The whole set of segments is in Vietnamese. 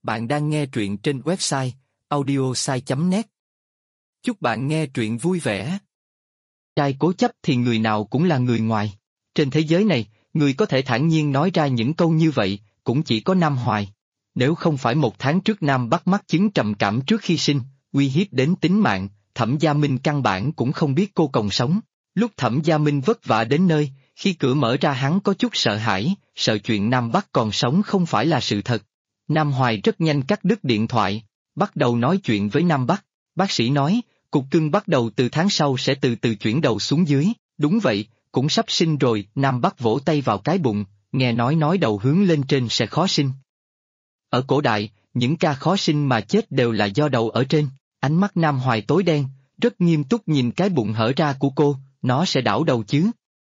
Bạn đang nghe truyện trên website audiosai.net. Chúc bạn nghe truyện vui vẻ. Trai cố chấp thì người nào cũng là người ngoài. Trên thế giới này, người có thể thản nhiên nói ra những câu như vậy, cũng chỉ có Nam Hoài. Nếu không phải 1 tháng trước Nam bắt mắc chứng trầm cảm trước khi sinh, uy hiếp đến tính mạng, Thẩm Gia Minh căn bản cũng không biết cô còn sống. Lúc Thẩm Gia Minh vất vả đến nơi, khi cửa mở ra hắn có chút sợ hãi, sợ chuyện Nam Bắc còn sống không phải là sự thật. Nam Hoài rất nhanh cắt đứt điện thoại, bắt đầu nói chuyện với Nam Bắc. Bác sĩ nói, cục cưng bắt đầu từ tháng sau sẽ từ từ chuyển đầu xuống dưới. Đúng vậy, cũng sắp sinh rồi. Nam Bắc vỗ tay vào cái bụng, nghe nói đầu hướng lên trên sẽ khó sinh. Ở cổ đại, những ca khó sinh mà chết đều là do đầu ở trên. Ánh mắt Nam Hoài tối đen, rất nghiêm túc nhìn cái bụng hở ra của cô, nó sẽ đảo đầu chứ?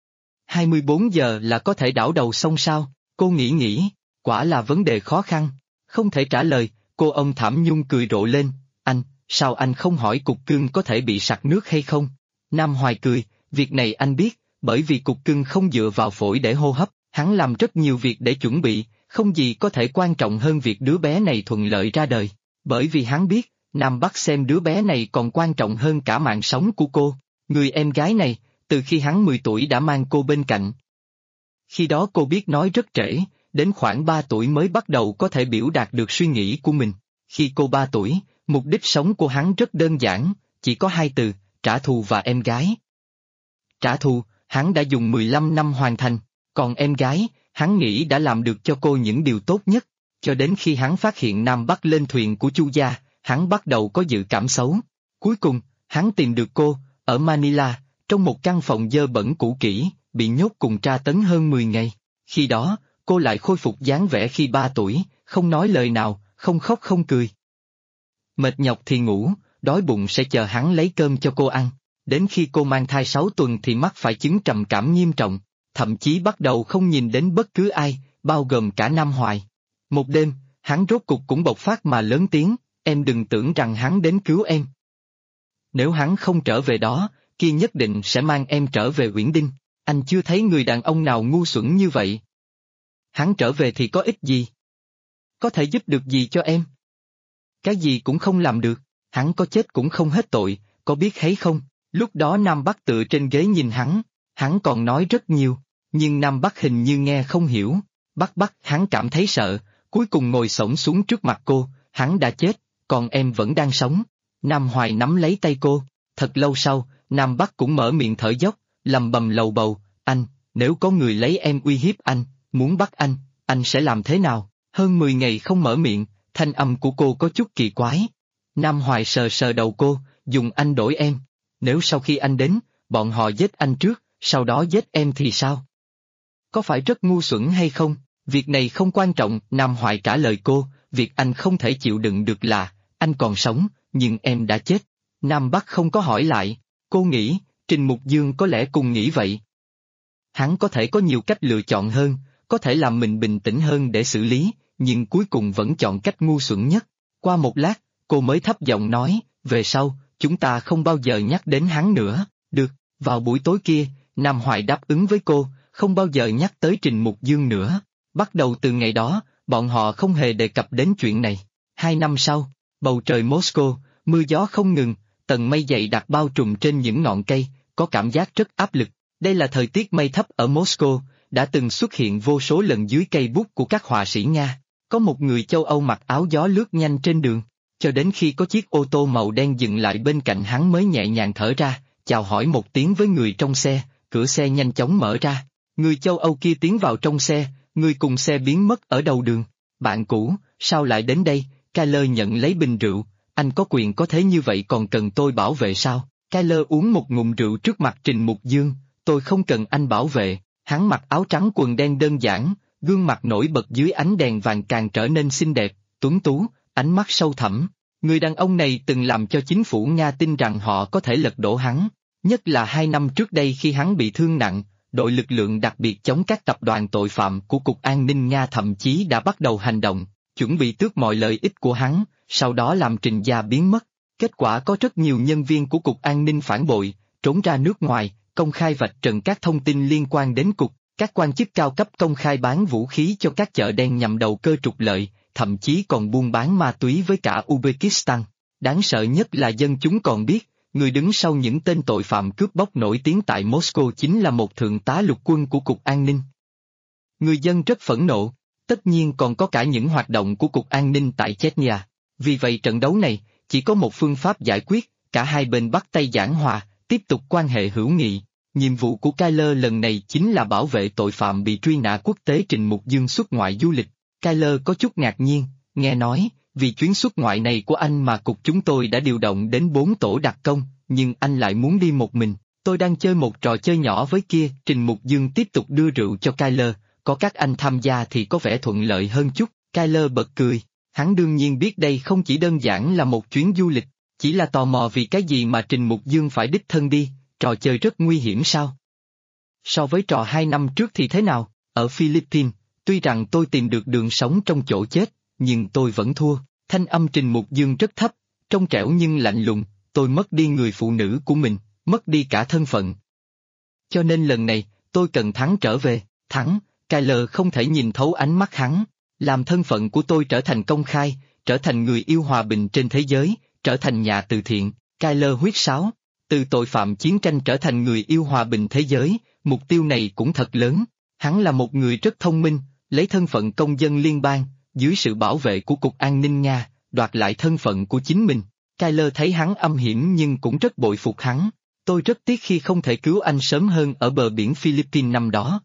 24 giờ là có thể đảo đầu xong sao? Cô nghĩ, quả là vấn đề khó khăn. Không thể trả lời, cô ông Thảm Nhung cười rộ lên, anh, sao anh không hỏi cục cưng có thể bị sặc nước hay không? Nam Hoài cười, việc này anh biết, bởi vì cục cưng không dựa vào phổi để hô hấp, hắn làm rất nhiều việc để chuẩn bị, không gì có thể quan trọng hơn việc đứa bé này thuận lợi ra đời. Bởi vì hắn biết, Nam Bắc xem đứa bé này còn quan trọng hơn cả mạng sống của cô. Người em gái này, từ khi hắn 10 tuổi đã mang cô bên cạnh. Khi đó cô biết nói rất trễ, đến khoảng 3 tuổi mới bắt đầu có thể biểu đạt được suy nghĩ của mình. Khi cô 3 tuổi, mục đích sống của hắn rất đơn giản, chỉ có 2 từ, trả thù và em gái. Trả thù, hắn đã dùng 15 năm hoàn thành, còn em gái, hắn nghĩ đã làm được cho cô những điều tốt nhất, cho đến khi hắn phát hiện Nam Bắc lên thuyền của Chu gia, hắn bắt đầu có dự cảm xấu. Cuối cùng, hắn tìm được cô, ở Manila, trong một căn phòng dơ bẩn cũ kỹ, bị nhốt cùng tra tấn hơn 10 ngày. Khi đó, cô lại khôi phục dáng vẻ khi 3 tuổi, không nói lời nào, không khóc không cười. Mệt nhọc thì ngủ, đói bụng sẽ chờ hắn lấy cơm cho cô ăn. Đến khi cô mang thai 6 tuần thì mắc phải chứng trầm cảm nghiêm trọng, thậm chí bắt đầu không nhìn đến bất cứ ai, bao gồm cả Nam Hoài. Một đêm, hắn rốt cục cũng bộc phát mà lớn tiếng, em đừng tưởng rằng hắn đến cứu em. Nếu hắn không trở về đó, kia nhất định sẽ mang em trở về Uyển Đinh. Anh chưa thấy người đàn ông nào ngu xuẩn như vậy. Hắn trở về thì có ích gì? Có thể giúp được gì cho em? Cái gì cũng không làm được, hắn có chết cũng không hết tội, có biết hay không? Lúc đó Nam Bắc tựa trên ghế nhìn hắn còn nói rất nhiều, nhưng Nam Bắc hình như nghe không hiểu. Bắc, hắn cảm thấy sợ, cuối cùng ngồi xổm xuống trước mặt cô, hắn đã chết, còn em vẫn đang sống. Nam Hoài nắm lấy tay cô, thật lâu sau, Nam Bắc cũng mở miệng thở dốc, lầm bầm lầu bầu, anh, nếu có người lấy em uy hiếp anh, muốn bắt anh sẽ làm thế nào? Hơn 10 ngày không mở miệng, thanh âm của cô có chút kỳ quái. Nam Hoài sờ sờ đầu cô, dùng anh đổi em. Nếu sau khi anh đến, bọn họ giết anh trước, sau đó giết em thì sao? Có phải rất ngu xuẩn hay không? Việc này không quan trọng, Nam Hoài trả lời cô, việc anh không thể chịu đựng được là, anh còn sống, nhưng em đã chết. Nam Bắc không có hỏi lại, cô nghĩ, Trình Mục Dương có lẽ cùng nghĩ vậy. Hắn có thể có nhiều cách lựa chọn hơn, có thể làm mình bình tĩnh hơn để xử lý, nhưng cuối cùng vẫn chọn cách ngu xuẩn nhất. Qua một lát, cô mới thấp giọng nói, về sau, chúng ta không bao giờ nhắc đến hắn nữa. Được, vào buổi tối kia, Nam Hoài đáp ứng với cô, không bao giờ nhắc tới Trình Mục Dương nữa. Bắt đầu từ ngày đó, bọn họ không hề đề cập đến chuyện này. 2 năm sau, bầu trời Moscow, mưa gió không ngừng, tầng mây dày đặc bao trùm trên những ngọn cây, có cảm giác rất áp lực. Đây là thời tiết mây thấp ở Moscow, đã từng xuất hiện vô số lần dưới cây bút của các họa sĩ Nga. Có một người châu Âu mặc áo gió lướt nhanh trên đường, cho đến khi có chiếc ô tô màu đen dừng lại bên cạnh hắn mới nhẹ nhàng thở ra, chào hỏi một tiếng với người trong xe, cửa xe nhanh chóng mở ra. Người châu Âu kia tiến vào trong xe, người cùng xe biến mất ở đầu đường. Bạn cũ, sao lại đến đây? Kyler nhận lấy bình rượu, anh có quyền có thế như vậy còn cần tôi bảo vệ sao? Kyler uống một ngụm rượu trước mặt Trình Mục Dương, tôi không cần anh bảo vệ. Hắn mặc áo trắng quần đen đơn giản, gương mặt nổi bật dưới ánh đèn vàng càng trở nên xinh đẹp, tuấn tú, ánh mắt sâu thẳm. Người đàn ông này từng làm cho chính phủ Nga tin rằng họ có thể lật đổ hắn, nhất là 2 năm trước đây khi hắn bị thương nặng, đội lực lượng đặc biệt chống các tập đoàn tội phạm của Cục An ninh Nga thậm chí đã bắt đầu hành động, chuẩn bị tước mọi lợi ích của hắn, sau đó làm Trình gia biến mất. Kết quả có rất nhiều nhân viên của Cục An ninh phản bội, trốn ra nước ngoài, công khai vạch trần các thông tin liên quan đến Cục, các quan chức cao cấp công khai bán vũ khí cho các chợ đen nhằm đầu cơ trục lợi, thậm chí còn buôn bán ma túy với cả Uzbekistan. Đáng sợ nhất là dân chúng còn biết, người đứng sau những tên tội phạm cướp bóc nổi tiếng tại Moscow chính là một thượng tá lục quân của Cục An ninh. Người dân rất phẫn nộ, tất nhiên còn có cả những hoạt động của Cục An ninh tại Chechnya. Vì vậy trận đấu này, chỉ có một phương pháp giải quyết, cả hai bên bắt tay giảng hòa, tiếp tục quan hệ hữu nghị. Nhiệm vụ của Kyler lần này chính là bảo vệ tội phạm bị truy nã quốc tế Trình Mục Dương xuất ngoại du lịch. Kyler có chút ngạc nhiên, nghe nói, vì chuyến xuất ngoại này của anh mà cục chúng tôi đã điều động đến 4 tổ đặc công, nhưng anh lại muốn đi một mình. Tôi đang chơi một trò chơi nhỏ với kia. Trình Mục Dương tiếp tục đưa rượu cho Kyler, có các anh tham gia thì có vẻ thuận lợi hơn chút. Kyler bật cười, hắn đương nhiên biết đây không chỉ đơn giản là một chuyến du lịch, chỉ là tò mò vì cái gì mà Trình Mục Dương phải đích thân đi, trò chơi rất nguy hiểm sao? So với trò 2 năm trước thì thế nào? Ở Philippines, tuy rằng tôi tìm được đường sống trong chỗ chết, nhưng tôi vẫn thua. Thanh âm Trình Mục Dương rất thấp, trong trẻo nhưng lạnh lùng, tôi mất đi người phụ nữ của mình, mất đi cả thân phận. Cho nên lần này, tôi cần thắng trở về, thắng. Kyler không thể nhìn thấu ánh mắt hắn, làm thân phận của tôi trở thành công khai, trở thành người yêu hòa bình trên thế giới, trở thành nhà từ thiện. Kyler huýt sáo, từ tội phạm chiến tranh trở thành người yêu hòa bình thế giới, mục tiêu này cũng thật lớn. Hắn là một người rất thông minh, lấy thân phận công dân liên bang, dưới sự bảo vệ của Cục An ninh Nga, đoạt lại thân phận của chính mình. Kyler thấy hắn âm hiểm nhưng cũng rất bội phục hắn. Tôi rất tiếc khi không thể cứu anh sớm hơn ở bờ biển Philippines năm đó.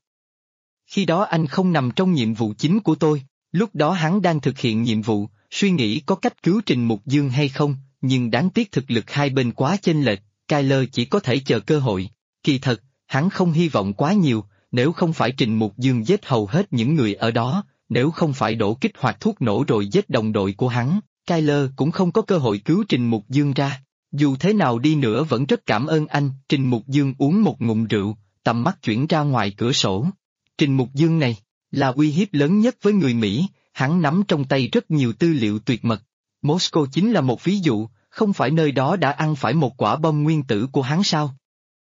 Khi đó anh không nằm trong nhiệm vụ chính của tôi, lúc đó hắn đang thực hiện nhiệm vụ, suy nghĩ có cách cứu Trình Mục Dương hay không, nhưng đáng tiếc thực lực hai bên quá chênh lệch, Kyler chỉ có thể chờ cơ hội. Kỳ thật, hắn không hy vọng quá nhiều, nếu không phải Trình Mục Dương giết hầu hết những người ở đó, nếu không phải đổ kích hoạt thuốc nổ rồi giết đồng đội của hắn, Kyler cũng không có cơ hội cứu Trình Mục Dương ra. Dù thế nào đi nữa vẫn rất cảm ơn anh. Trình Mục Dương uống một ngụm rượu, tầm mắt chuyển ra ngoài cửa sổ. Trình Mục Dương này, là uy hiếp lớn nhất với người Mỹ, hắn nắm trong tay rất nhiều tư liệu tuyệt mật. Moscow chính là một ví dụ, không phải nơi đó đã ăn phải một quả bom nguyên tử của hắn sao?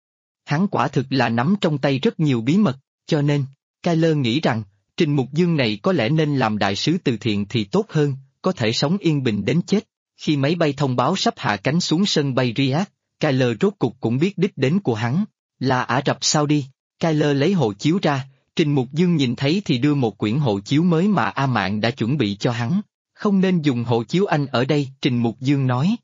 Hắn quả thực là nắm trong tay rất nhiều bí mật, cho nên, Kyler nghĩ rằng, Trình Mục Dương này có lẽ nên làm đại sứ từ thiện thì tốt hơn, có thể sống yên bình đến chết. Khi máy bay thông báo sắp hạ cánh xuống sân bay Riyadh, Kyler rốt cục cũng biết đích đến của hắn, là Ả Rập Saudi. Kyler lấy hộ chiếu ra, Trình Mục Dương nhìn thấy thì đưa một quyển hộ chiếu mới mà A Mạn đã chuẩn bị cho hắn. Không nên dùng hộ chiếu Anh ở đây, Trình Mục Dương nói.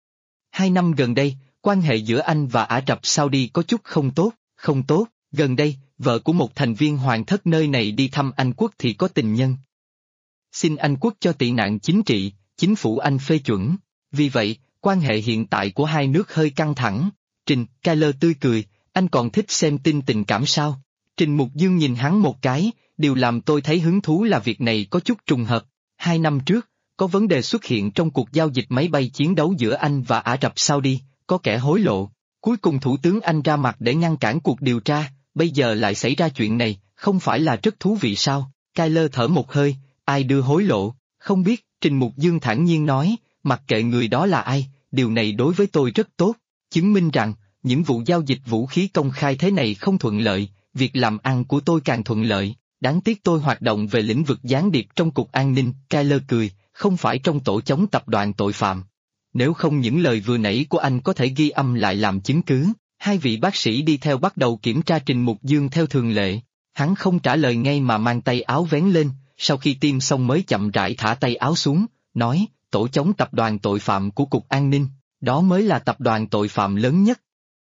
2 năm gần đây, quan hệ giữa Anh và Ả Rập Saudi có chút không tốt, gần đây, vợ của một thành viên hoàng thất nơi này đi thăm Anh quốc thì có tình nhân. Xin Anh quốc cho tị nạn chính trị, chính phủ Anh phê chuẩn, vì vậy, quan hệ hiện tại của hai nước hơi căng thẳng. Kyler tươi cười, anh còn thích xem tin tình cảm sao? Trình Mục Dương nhìn hắn một cái, điều làm tôi thấy hứng thú là việc này có chút trùng hợp. 2 năm trước, có vấn đề xuất hiện trong cuộc giao dịch máy bay chiến đấu giữa Anh và Ả Rập Saudi, có kẻ hối lộ. Cuối cùng Thủ tướng Anh ra mặt để ngăn cản cuộc điều tra, bây giờ lại xảy ra chuyện này, không phải là rất thú vị sao? Kyler thở một hơi, ai đưa hối lộ, không biết, Trình Mục Dương thản nhiên nói, mặc kệ người đó là ai, điều này đối với tôi rất tốt, chứng minh rằng, những vụ giao dịch vũ khí công khai thế này không thuận lợi, việc làm ăn của tôi càng thuận lợi, đáng tiếc tôi hoạt động về lĩnh vực gián điệp trong Cục An ninh. Kyler cười, không phải trong tổ chống tập đoàn tội phạm. Nếu không những lời vừa nãy của anh có thể ghi âm lại làm chứng cứ. Hai vị bác sĩ đi theo bắt đầu kiểm tra Trình Mục Dương theo thường lệ. Hắn không trả lời ngay mà mang tay áo vén lên, sau khi tiêm xong mới chậm rãi thả tay áo xuống, nói, tổ chống tập đoàn tội phạm của Cục An ninh, đó mới là tập đoàn tội phạm lớn nhất.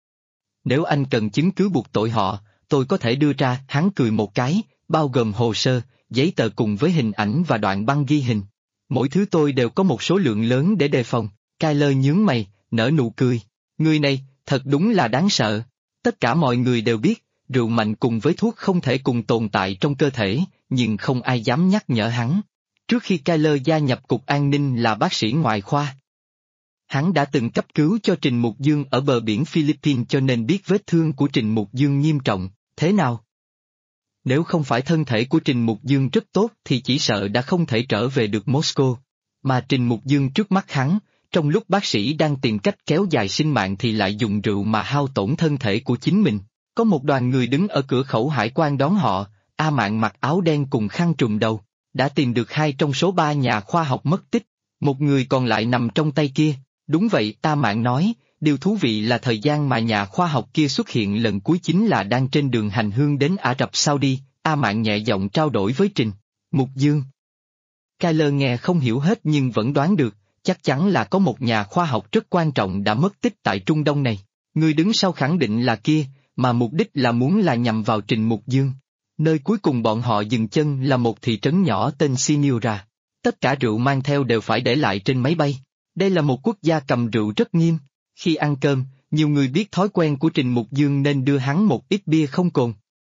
Nếu anh cần chứng cứ buộc tội họ, tôi có thể đưa ra. Hắn cười một cái, bao gồm hồ sơ, giấy tờ cùng với hình ảnh và đoạn băng ghi hình. Mỗi thứ tôi đều có một số lượng lớn để đề phòng. Kyler nhướng mày, nở nụ cười. Người này, thật đúng là đáng sợ. Tất cả mọi người đều biết, rượu mạnh cùng với thuốc không thể cùng tồn tại trong cơ thể, nhưng không ai dám nhắc nhở hắn. Trước khi Kyler gia nhập Cục An ninh là bác sĩ ngoại khoa. Hắn đã từng cấp cứu cho Trình Mục Dương ở bờ biển Philippines cho nên biết vết thương của Trình Mục Dương nghiêm trọng, thế nào? Nếu không phải thân thể của Trình Mục Dương rất tốt thì chỉ sợ đã không thể trở về được Moscow. Mà Trình Mục Dương trước mắt hắn, trong lúc bác sĩ đang tìm cách kéo dài sinh mạng thì lại dùng rượu mà hao tổn thân thể của chính mình. Có một đoàn người đứng ở cửa khẩu hải quan đón họ, A Mạn mặc áo đen cùng khăn trùm đầu. đã tìm được 2 trong số 3 nhà khoa học mất tích, một người còn lại nằm trong tay kia. Đúng vậy, A Mạn nói, điều thú vị là thời gian mà nhà khoa học kia xuất hiện lần cuối chính là đang trên đường hành hương đến Ả Rập Saudi. A Mạn nhẹ giọng trao đổi với Trình Mục Dương. Kyler nghe không hiểu hết nhưng vẫn đoán được, chắc chắn là có một nhà khoa học rất quan trọng đã mất tích tại Trung Đông này. Người đứng sau khẳng định là kia, mà mục đích là muốn là nhằm vào Trình Mục Dương. Nơi cuối cùng bọn họ dừng chân là một thị trấn nhỏ tên Sinura. Tất cả rượu mang theo đều phải để lại trên máy bay. Đây là một quốc gia cầm rượu rất nghiêm. Khi ăn cơm, nhiều người biết thói quen của Trình Mục Dương nên đưa hắn một ít bia không cồn.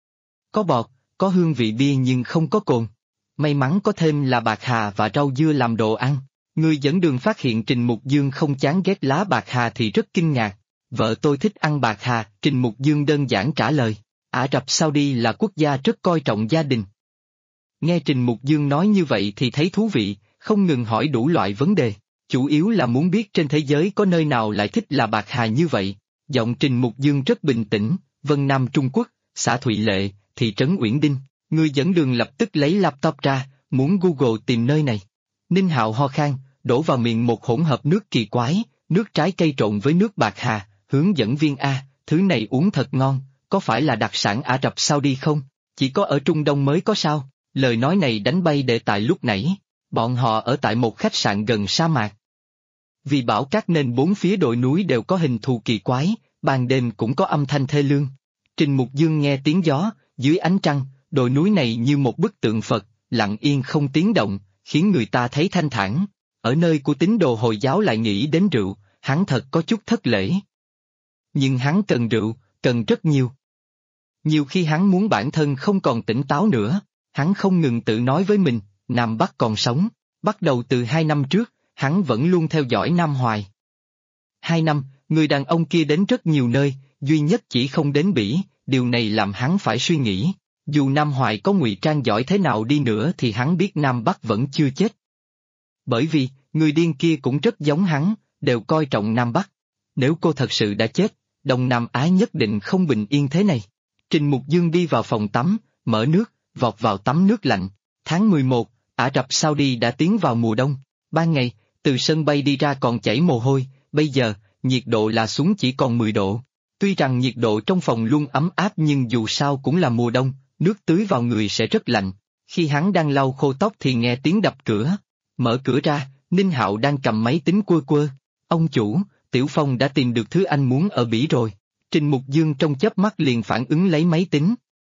Có bọt, có hương vị bia nhưng không có cồn. May mắn có thêm là bạc hà và rau dưa làm đồ ăn. Người dẫn đường phát hiện Trình Mục Dương không chán ghét lá bạc hà thì rất kinh ngạc. Vợ tôi thích ăn bạc hà, Trình Mục Dương đơn giản trả lời. Ả Rập Saudi là quốc gia rất coi trọng gia đình. Nghe Trình Mục Dương nói như vậy thì thấy thú vị, không ngừng hỏi đủ loại vấn đề. Chủ yếu là muốn biết trên thế giới có nơi nào lại thích là bạc hà như vậy. Giọng Trình Mục Dương rất bình tĩnh, Vân Nam Trung Quốc, xã Thụy Lệ, thị trấn Uyển Đinh. Người dẫn đường lập tức lấy laptop ra, muốn Google tìm nơi này. Ninh Hạo ho khan, đổ vào miệng một hỗn hợp nước kỳ quái, nước trái cây trộn với nước bạc hà, hướng dẫn viên A, thứ này uống thật ngon, có phải là đặc sản Ả Rập Saudi không? Chỉ có ở Trung Đông mới có sao? Lời nói này đánh bay đề tài lúc nãy. Bọn họ ở tại một khách sạn gần sa mạc. Vì bão cát nên bốn phía đồi núi đều có hình thù kỳ quái, ban đêm cũng có âm thanh thê lương. Trình Mục Dương nghe tiếng gió, dưới ánh trăng, đồi núi này như một bức tượng Phật, lặng yên không tiếng động, khiến người ta thấy thanh thản. Ở nơi của tín đồ Hồi giáo lại nghĩ đến rượu, hắn thật có chút thất lễ. Nhưng hắn cần rượu, cần rất nhiều. Nhiều khi hắn muốn bản thân không còn tỉnh táo nữa, hắn không ngừng tự nói với mình, Nam Bắc còn sống. Bắt đầu từ 2 năm trước, hắn vẫn luôn theo dõi Nam Hoài. 2 năm, người đàn ông kia đến rất nhiều nơi, duy nhất chỉ không đến Bỉ, điều này làm hắn phải suy nghĩ. Dù Nam Hoài có ngụy trang giỏi thế nào đi nữa thì hắn biết Nam Bắc vẫn chưa chết. Bởi vì, người điên kia cũng rất giống hắn, đều coi trọng Nam Bắc. Nếu cô thật sự đã chết, Đông Nam Á nhất định không bình yên thế này. Trình Mục Dương đi vào phòng tắm, mở nước, vọt vào tắm nước lạnh. Tháng 11, Ả Rập Saudi đã tiến vào mùa đông. Ban ngày, từ sân bay đi ra còn chảy mồ hôi, bây giờ, nhiệt độ là xuống chỉ còn 10 độ. Tuy rằng nhiệt độ trong phòng luôn ấm áp nhưng dù sao cũng là mùa đông, nước tưới vào người sẽ rất lạnh. Khi hắn đang lau khô tóc thì nghe tiếng đập cửa. Mở cửa ra, Ninh Hạo đang cầm máy tính quơ quơ. Ông chủ, Tiểu Phong đã tìm được thứ anh muốn ở Bỉ rồi. Trình Mục Dương trong chớp mắt liền phản ứng lấy máy tính.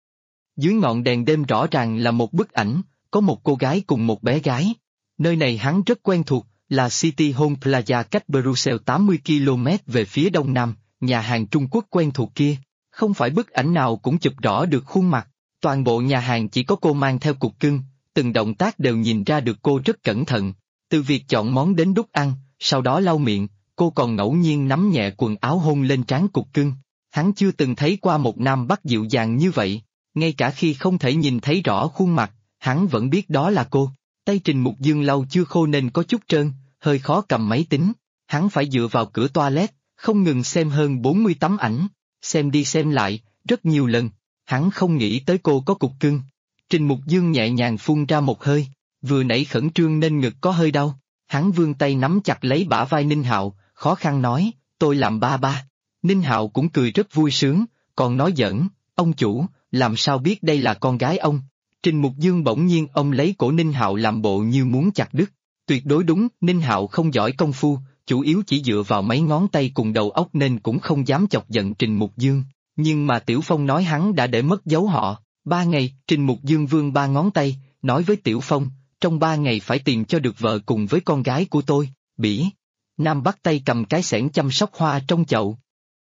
Dưới ngọn đèn đêm rõ ràng là một bức ảnh, có một cô gái cùng một bé gái. Nơi này hắn rất quen thuộc, là City Home Plaza cách Brussels 80 km về phía đông nam, nhà hàng Trung Quốc quen thuộc kia. Không phải bức ảnh nào cũng chụp rõ được khuôn mặt, toàn bộ nhà hàng chỉ có cô mang theo cục cưng, từng động tác đều nhìn ra được cô rất cẩn thận. Từ việc chọn món đến đút ăn, sau đó lau miệng, cô còn ngẫu nhiên nắm nhẹ quần áo hôn lên trán cục cưng. Hắn chưa từng thấy qua một Nam Bắc dịu dàng như vậy, ngay cả khi không thể nhìn thấy rõ khuôn mặt, hắn vẫn biết đó là cô. Tay Trình Mục Dương lau chưa khô nên có chút trơn, hơi khó cầm máy tính. Hắn phải dựa vào cửa toilet, không ngừng xem hơn 40 tấm ảnh, xem đi xem lại, rất nhiều lần. Hắn không nghĩ tới cô có cục cưng. Trình Mục Dương nhẹ nhàng phun ra một hơi, vừa nãy khẩn trương nên ngực có hơi đau. Hắn vươn tay nắm chặt lấy bả vai Ninh Hạo, khó khăn nói, tôi làm ba ba. Ninh Hạo cũng cười rất vui sướng, còn nói giỡn, ông chủ, làm sao biết đây là con gái ông. Trình Mục Dương bỗng nhiên ông lấy cổ Ninh Hạo làm bộ như muốn chặt đứt. Tuyệt đối đúng, Ninh Hạo không giỏi công phu, chủ yếu chỉ dựa vào mấy ngón tay cùng đầu óc nên cũng không dám chọc giận Trình Mục Dương. Nhưng mà Tiểu Phong nói hắn đã để mất dấu họ. 3 ngày, Trình Mục Dương vươn 3 ngón tay, nói với Tiểu Phong, trong 3 ngày phải tìm cho được vợ cùng với con gái của tôi, Bỉ. Nam bắt tay cầm cái xẻng chăm sóc hoa trong chậu.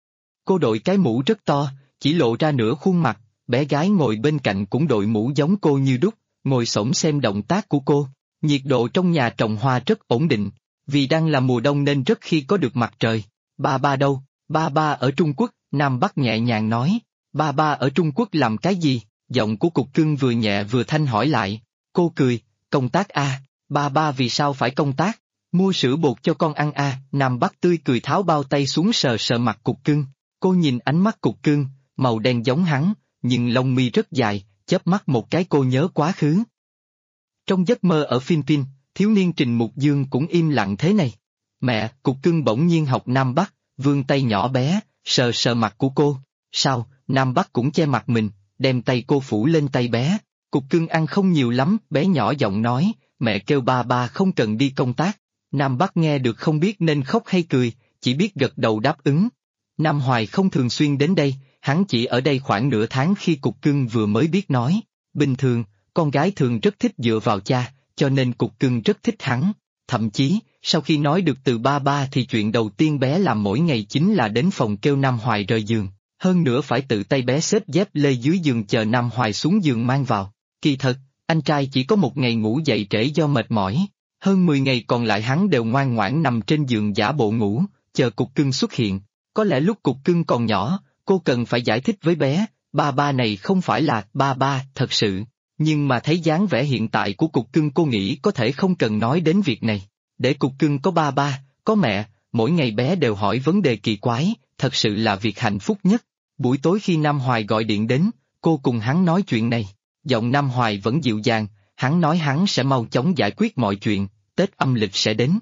Cô đội cái mũ rất to, chỉ lộ ra nửa khuôn mặt, bé gái ngồi bên cạnh cũng đội mũ giống cô như đúc, ngồi xổm xem động tác của cô. Nhiệt độ trong nhà trồng hoa rất ổn định, vì đang là mùa đông nên rất khi có được mặt trời. Ba ba đâu? Ba ba ở Trung Quốc, Nam Bắc nhẹ nhàng nói. Ba ba ở Trung Quốc làm cái gì? Giọng của cục cưng vừa nhẹ vừa thanh hỏi lại. Cô cười, công tác a. Ba ba vì sao phải công tác? Mua sữa bột cho con ăn a. Nam Bắc tươi cười tháo bao tay xuống sờ sờ mặt cục cưng. Cô nhìn ánh mắt cục cưng, màu đen giống hắn, nhưng lông mi rất dài, chớp mắt một cái cô nhớ quá khứ. Trong giấc mơ ở Philippines, thiếu niên Trình Mục Dương cũng im lặng thế này. Mẹ, Cục Cưng bỗng nhiên học Nam Bắc, vươn tay nhỏ bé, sờ sờ mặt của cô. Sao, Nam Bắc cũng che mặt mình, đem tay cô phủ lên tay bé. Cục Cưng ăn không nhiều lắm, bé nhỏ giọng nói, mẹ kêu ba ba không cần đi công tác. Nam Bắc nghe được không biết nên khóc hay cười, chỉ biết gật đầu đáp ứng. Nam Hoài không thường xuyên đến đây, hắn chỉ ở đây khoảng nửa tháng khi Cục Cưng vừa mới biết nói. Bình thường, con gái thường rất thích dựa vào cha, cho nên Cục Cưng rất thích hắn. Thậm chí, sau khi nói được từ ba ba thì chuyện đầu tiên bé làm mỗi ngày chính là đến phòng kêu Nam Hoài rời giường. Hơn nữa phải tự tay bé xếp dép lê dưới giường chờ Nam Hoài xuống giường mang vào. Kỳ thật, anh trai chỉ có một ngày ngủ dậy trễ do mệt mỏi. Hơn 10 ngày còn lại hắn đều ngoan ngoãn nằm trên giường giả bộ ngủ, chờ Cục Cưng xuất hiện. Có lẽ lúc Cục Cưng còn nhỏ, cô cần phải giải thích với bé, ba ba này không phải là ba ba thật sự. Nhưng mà thấy dáng vẻ hiện tại của Cục Cưng cô nghĩ có thể không cần nói đến việc này. Để Cục Cưng có ba ba, có mẹ, mỗi ngày bé đều hỏi vấn đề kỳ quái, thật sự là việc hạnh phúc nhất. Buổi tối khi Nam Hoài gọi điện đến, cô cùng hắn nói chuyện này. Giọng Nam Hoài vẫn dịu dàng, hắn nói hắn sẽ mau chóng giải quyết mọi chuyện, Tết âm lịch sẽ đến.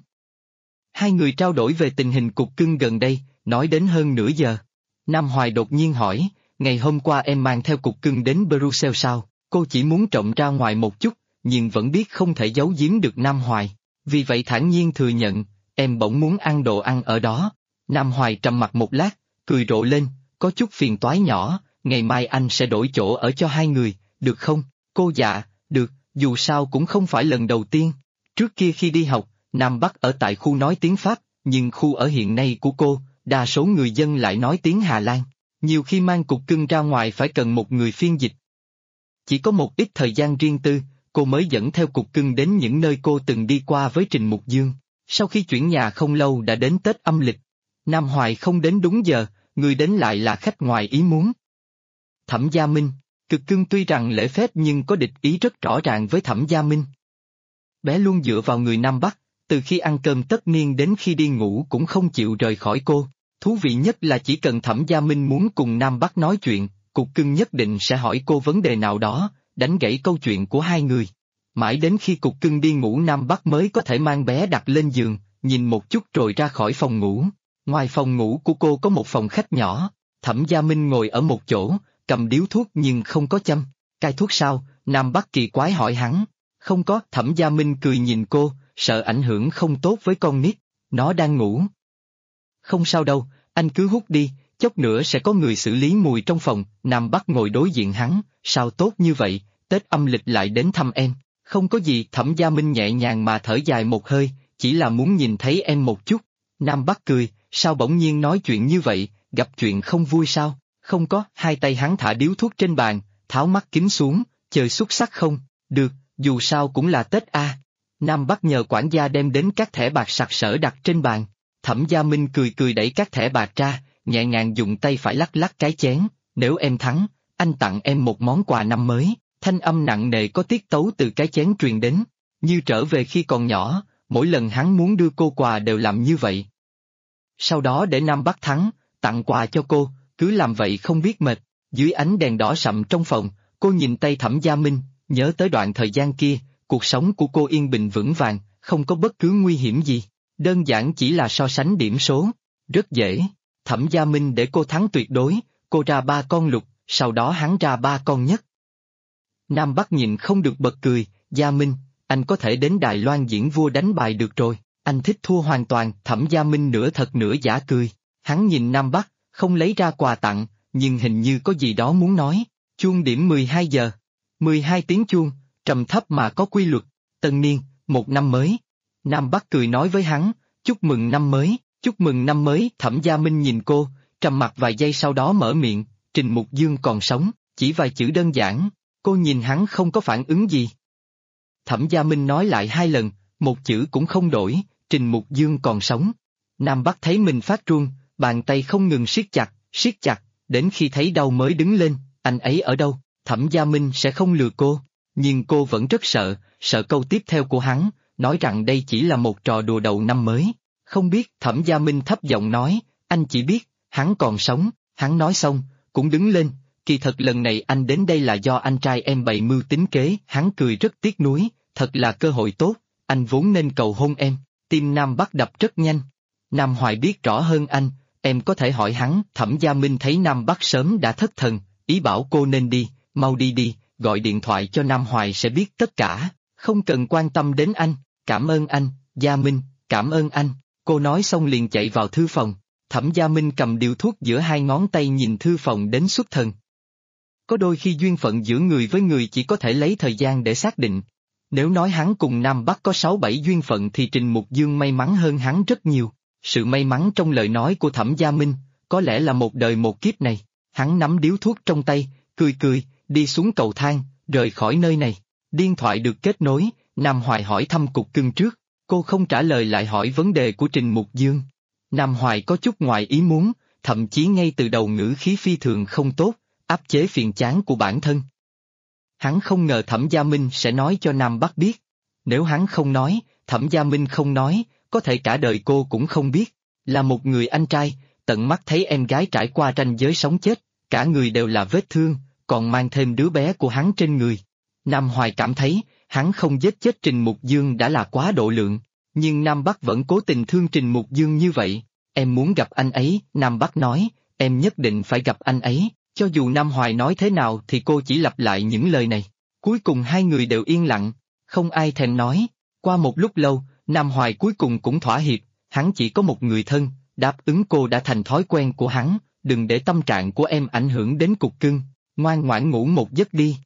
Hai người trao đổi về tình hình Cục Cưng gần đây, nói đến hơn nửa giờ. Nam Hoài đột nhiên hỏi, ngày hôm qua em mang theo Cục Cưng đến Brussels sao? Cô chỉ muốn trộm ra ngoài một chút, nhưng vẫn biết không thể giấu giếm được Nam Hoài. Vì vậy thản nhiên thừa nhận, em bỗng muốn ăn đồ ăn ở đó. Nam Hoài trầm mặt một lát, cười rộ lên, có chút phiền toái nhỏ, ngày mai anh sẽ đổi chỗ ở cho hai người, được không? Cô dạ, được, dù sao cũng không phải lần đầu tiên. Trước kia khi đi học, Nam Bắc ở tại khu nói tiếng Pháp, nhưng khu ở hiện nay của cô, đa số người dân lại nói tiếng Hà Lan. Nhiều khi mang Cục Cưng ra ngoài phải cần một người phiên dịch. Chỉ có một ít thời gian riêng tư, cô mới dẫn theo Cục Cưng đến những nơi cô từng đi qua với Trình Mục Dương. Sau khi chuyển nhà không lâu đã đến Tết âm lịch. Nam Hoài không đến đúng giờ, người đến lại là khách ngoài ý muốn. Thẩm Gia Minh, Cục Cưng tuy rằng lễ phép nhưng có địch ý rất rõ ràng với Thẩm Gia Minh. Bé luôn dựa vào người Nam Bắc, từ khi ăn cơm tất niên đến khi đi ngủ cũng không chịu rời khỏi cô. Thú vị nhất là chỉ cần Thẩm Gia Minh muốn cùng Nam Bắc nói chuyện, Cục Cưng nhất định sẽ hỏi cô vấn đề nào đó, đánh gãy câu chuyện của hai người. Mãi đến khi Cục Cưng đi ngủ Nam Bắc mới có thể mang bé đặt lên giường, nhìn một chút rồi ra khỏi phòng ngủ. Ngoài phòng ngủ của cô có một phòng khách nhỏ, Thẩm Gia Minh ngồi ở một chỗ, cầm điếu thuốc nhưng không có châm. Cai thuốc sao? Nam Bắc kỳ quái hỏi hắn. Không có, Thẩm Gia Minh cười nhìn cô, sợ ảnh hưởng không tốt với con nít, nó đang ngủ. Không sao đâu, anh cứ hút đi, chốc nữa sẽ có người xử lý mùi trong phòng. Nam Bắc ngồi đối diện hắn, sao tốt như vậy, Tết âm lịch lại đến thăm em. Không có gì, Thẩm Gia Minh nhẹ nhàng mà thở dài một hơi, chỉ là muốn nhìn thấy em một chút. Nam Bắc cười, sao bỗng nhiên nói chuyện như vậy, gặp chuyện không vui sao? Không có, hai tay hắn thả điếu thuốc trên bàn, tháo mắt kính xuống, chơi xúc xắc không? Được, dù sao cũng là Tết a. Nam Bắc nhờ quản gia đem đến các thẻ bạc sặc sỡ đặt trên bàn. Thẩm Gia Minh cười cười đẩy các thẻ bạc ra, nhẹ nhàng dùng tay phải lắc lắc cái chén. Nếu em thắng, anh tặng em một món quà năm mới. Thanh âm nặng nề có tiết tấu từ cái chén truyền đến. Như trở về khi còn nhỏ, mỗi lần hắn muốn đưa cô quà đều làm như vậy. Sau đó để Nam Bắc thắng, tặng quà cho cô, cứ làm vậy không biết mệt. Dưới ánh đèn đỏ sậm trong phòng, cô nhìn tay Thẩm Gia Minh, nhớ tới đoạn thời gian kia, cuộc sống của cô yên bình vững vàng, không có bất cứ nguy hiểm gì. Đơn giản chỉ là so sánh điểm số. Rất dễ. Thẩm Gia Minh để cô thắng tuyệt đối, cô ra 3 con lục, sau đó hắn ra 3 con nhất. Nam Bắc nhìn không được bật cười, Gia Minh, anh có thể đến Đài Loan diễn vua đánh bài được rồi, anh thích thua hoàn toàn. Thẩm Gia Minh nửa thật nửa giả cười, hắn nhìn Nam Bắc, không lấy ra quà tặng, nhưng hình như có gì đó muốn nói. Chuông điểm 12 giờ. 12 tiếng chuông, trầm thấp mà có quy luật. Tân niên, một năm mới. Nam Bắc cười nói với hắn, chúc mừng năm mới, chúc mừng năm mới. Thẩm Gia Minh nhìn cô, trầm mặc vài giây sau đó mở miệng, Trình Mục Dương còn sống, chỉ vài chữ đơn giản. Cô nhìn hắn không có phản ứng gì. Thẩm Gia Minh nói lại 2 lần, một chữ cũng không đổi, Trình Mục Dương còn sống. Nam Bắc thấy mình phát run, bàn tay không ngừng siết chặt, đến khi thấy đau mới đứng lên, anh ấy ở đâu? Thẩm Gia Minh sẽ không lừa cô, nhưng cô vẫn rất sợ câu tiếp theo của hắn, nói rằng đây chỉ là một trò đùa đầu năm mới. Không biết, Thẩm Gia Minh thấp giọng nói, anh chỉ biết, hắn còn sống. Hắn nói xong, cũng đứng lên, kỳ thật lần này anh đến đây là do anh trai em bày mưu tính kế. Hắn cười rất tiếc nuối, thật là cơ hội tốt, anh vốn nên cầu hôn em. Tim Nam Bắc đập rất nhanh. Nam Hoài biết rõ hơn anh, em có thể hỏi hắn. Thẩm Gia Minh thấy Nam Bắc sớm đã thất thần, ý bảo cô nên đi, mau đi đi, gọi điện thoại cho Nam Hoài sẽ biết tất cả, không cần quan tâm đến anh. Cảm ơn anh, Gia Minh, cảm ơn anh. Cô nói xong liền chạy vào thư phòng. Thẩm Gia Minh cầm điếu thuốc giữa hai ngón tay nhìn thư phòng đến xuất thần. Có đôi khi duyên phận giữa người với người chỉ có thể lấy thời gian để xác định. Nếu nói hắn cùng Nam Bắc có 6-7 duyên phận thì Trình Mục Dương may mắn hơn hắn rất nhiều. Sự may mắn trong lời nói của Thẩm Gia Minh, có lẽ là một đời một kiếp này. Hắn nắm điếu thuốc trong tay, cười cười, đi xuống cầu thang, rời khỏi nơi này. Điện thoại được kết nối, Nam Hoài hỏi thăm Cục Cưng trước. Cô không trả lời lại hỏi vấn đề của Trình Mục Dương. Nam Hoài có chút ngoài ý muốn, thậm chí ngay từ đầu ngữ khí phi thường không tốt, áp chế phiền chán của bản thân. Hắn không ngờ Thẩm Gia Minh sẽ nói cho Nam Bắc biết. Nếu hắn không nói, Thẩm Gia Minh không nói, có thể cả đời cô cũng không biết. Là một người anh trai, tận mắt thấy em gái trải qua ranh giới sống chết, cả người đều là vết thương, còn mang thêm đứa bé của hắn trên người. Nam Hoài cảm thấy, hắn không giết chết Trình Mục Dương đã là quá độ lượng, nhưng Nam Bắc vẫn cố tình thương Trình Mục Dương như vậy. Em muốn gặp anh ấy, Nam Bắc nói, em nhất định phải gặp anh ấy. Cho dù Nam Hoài nói thế nào thì cô chỉ lặp lại những lời này. Cuối cùng hai người đều yên lặng, không ai thèm nói. Qua một lúc lâu, Nam Hoài cuối cùng cũng thỏa hiệp, hắn chỉ có một người thân, đáp ứng cô đã thành thói quen của hắn, đừng để tâm trạng của em ảnh hưởng đến Cục Cưng, ngoan ngoãn ngủ một giấc đi.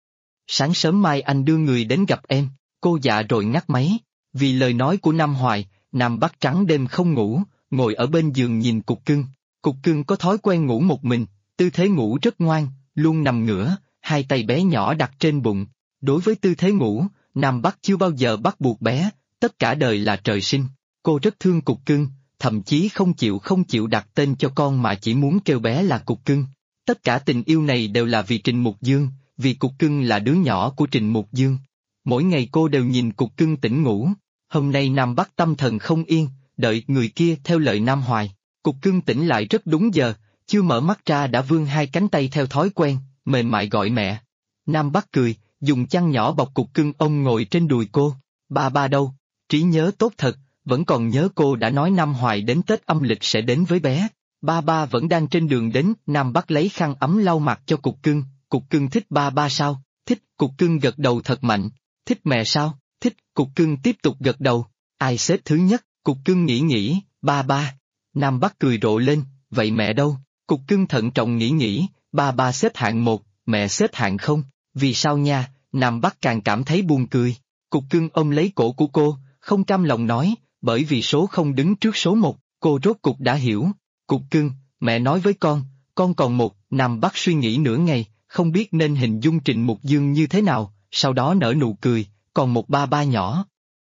Sáng sớm mai anh đưa người đến gặp em. Cô dạ rồi ngắt máy. Vì lời nói của Nam Hoài, Nam Bắc trắng đêm không ngủ, ngồi ở bên giường nhìn Cục Cưng. Cục Cưng có thói quen ngủ một mình, tư thế ngủ rất ngoan, luôn nằm ngửa, hai tay bé nhỏ đặt trên bụng. Đối với tư thế ngủ, Nam Bắc chưa bao giờ bắt buộc bé, tất cả đời là trời sinh. Cô rất thương Cục Cưng, thậm chí không chịu đặt tên cho con mà chỉ muốn kêu bé là Cục Cưng. Tất cả tình yêu này đều là vì Trình Mục Dương, vì Cục Cưng là đứa nhỏ của Trình Mục Dương. Mỗi ngày cô đều nhìn Cục Cưng tỉnh ngủ. Hôm nay Nam Bắc tâm thần không yên, đợi người kia theo lời Nam Hoài. Cục Cưng tỉnh lại rất đúng giờ, chưa mở mắt ra đã vươn hai cánh tay theo thói quen, mềm mại gọi mẹ. Nam Bắc cười, dùng chăn nhỏ bọc Cục Cưng ôm ngồi trên đùi cô. Ba đâu? Trí nhớ tốt thật, vẫn còn nhớ cô đã nói Nam Hoài đến Tết âm lịch sẽ đến với bé. Ba vẫn đang trên đường đến. Nam Bắc lấy khăn ấm lau mặt cho Cục Cưng. Cục Cưng thích ba sao? Thích. Cục Cưng gật đầu thật mạnh. Thích mẹ sao? Thích. Cục Cưng tiếp tục gật đầu. Ai xếp thứ nhất? Cục Cưng nghĩ, ba. Nam Bắc cười rộ lên, vậy mẹ đâu? Cục Cưng thận trọng nghĩ, ba xếp hạng 1, mẹ xếp hạng 0, vì sao nha? Nam Bắc càng cảm thấy buồn cười. Cục Cưng ôm lấy cổ của cô, không cam lòng nói, bởi vì số 0 đứng trước số 1, cô rốt cục đã hiểu. Cục Cưng, mẹ nói với con còn 1. Nam Bắc suy nghĩ nửa ngày, không biết nên hình dung Trình Mục Dương như thế nào, sau đó nở nụ cười, còn một ba nhỏ.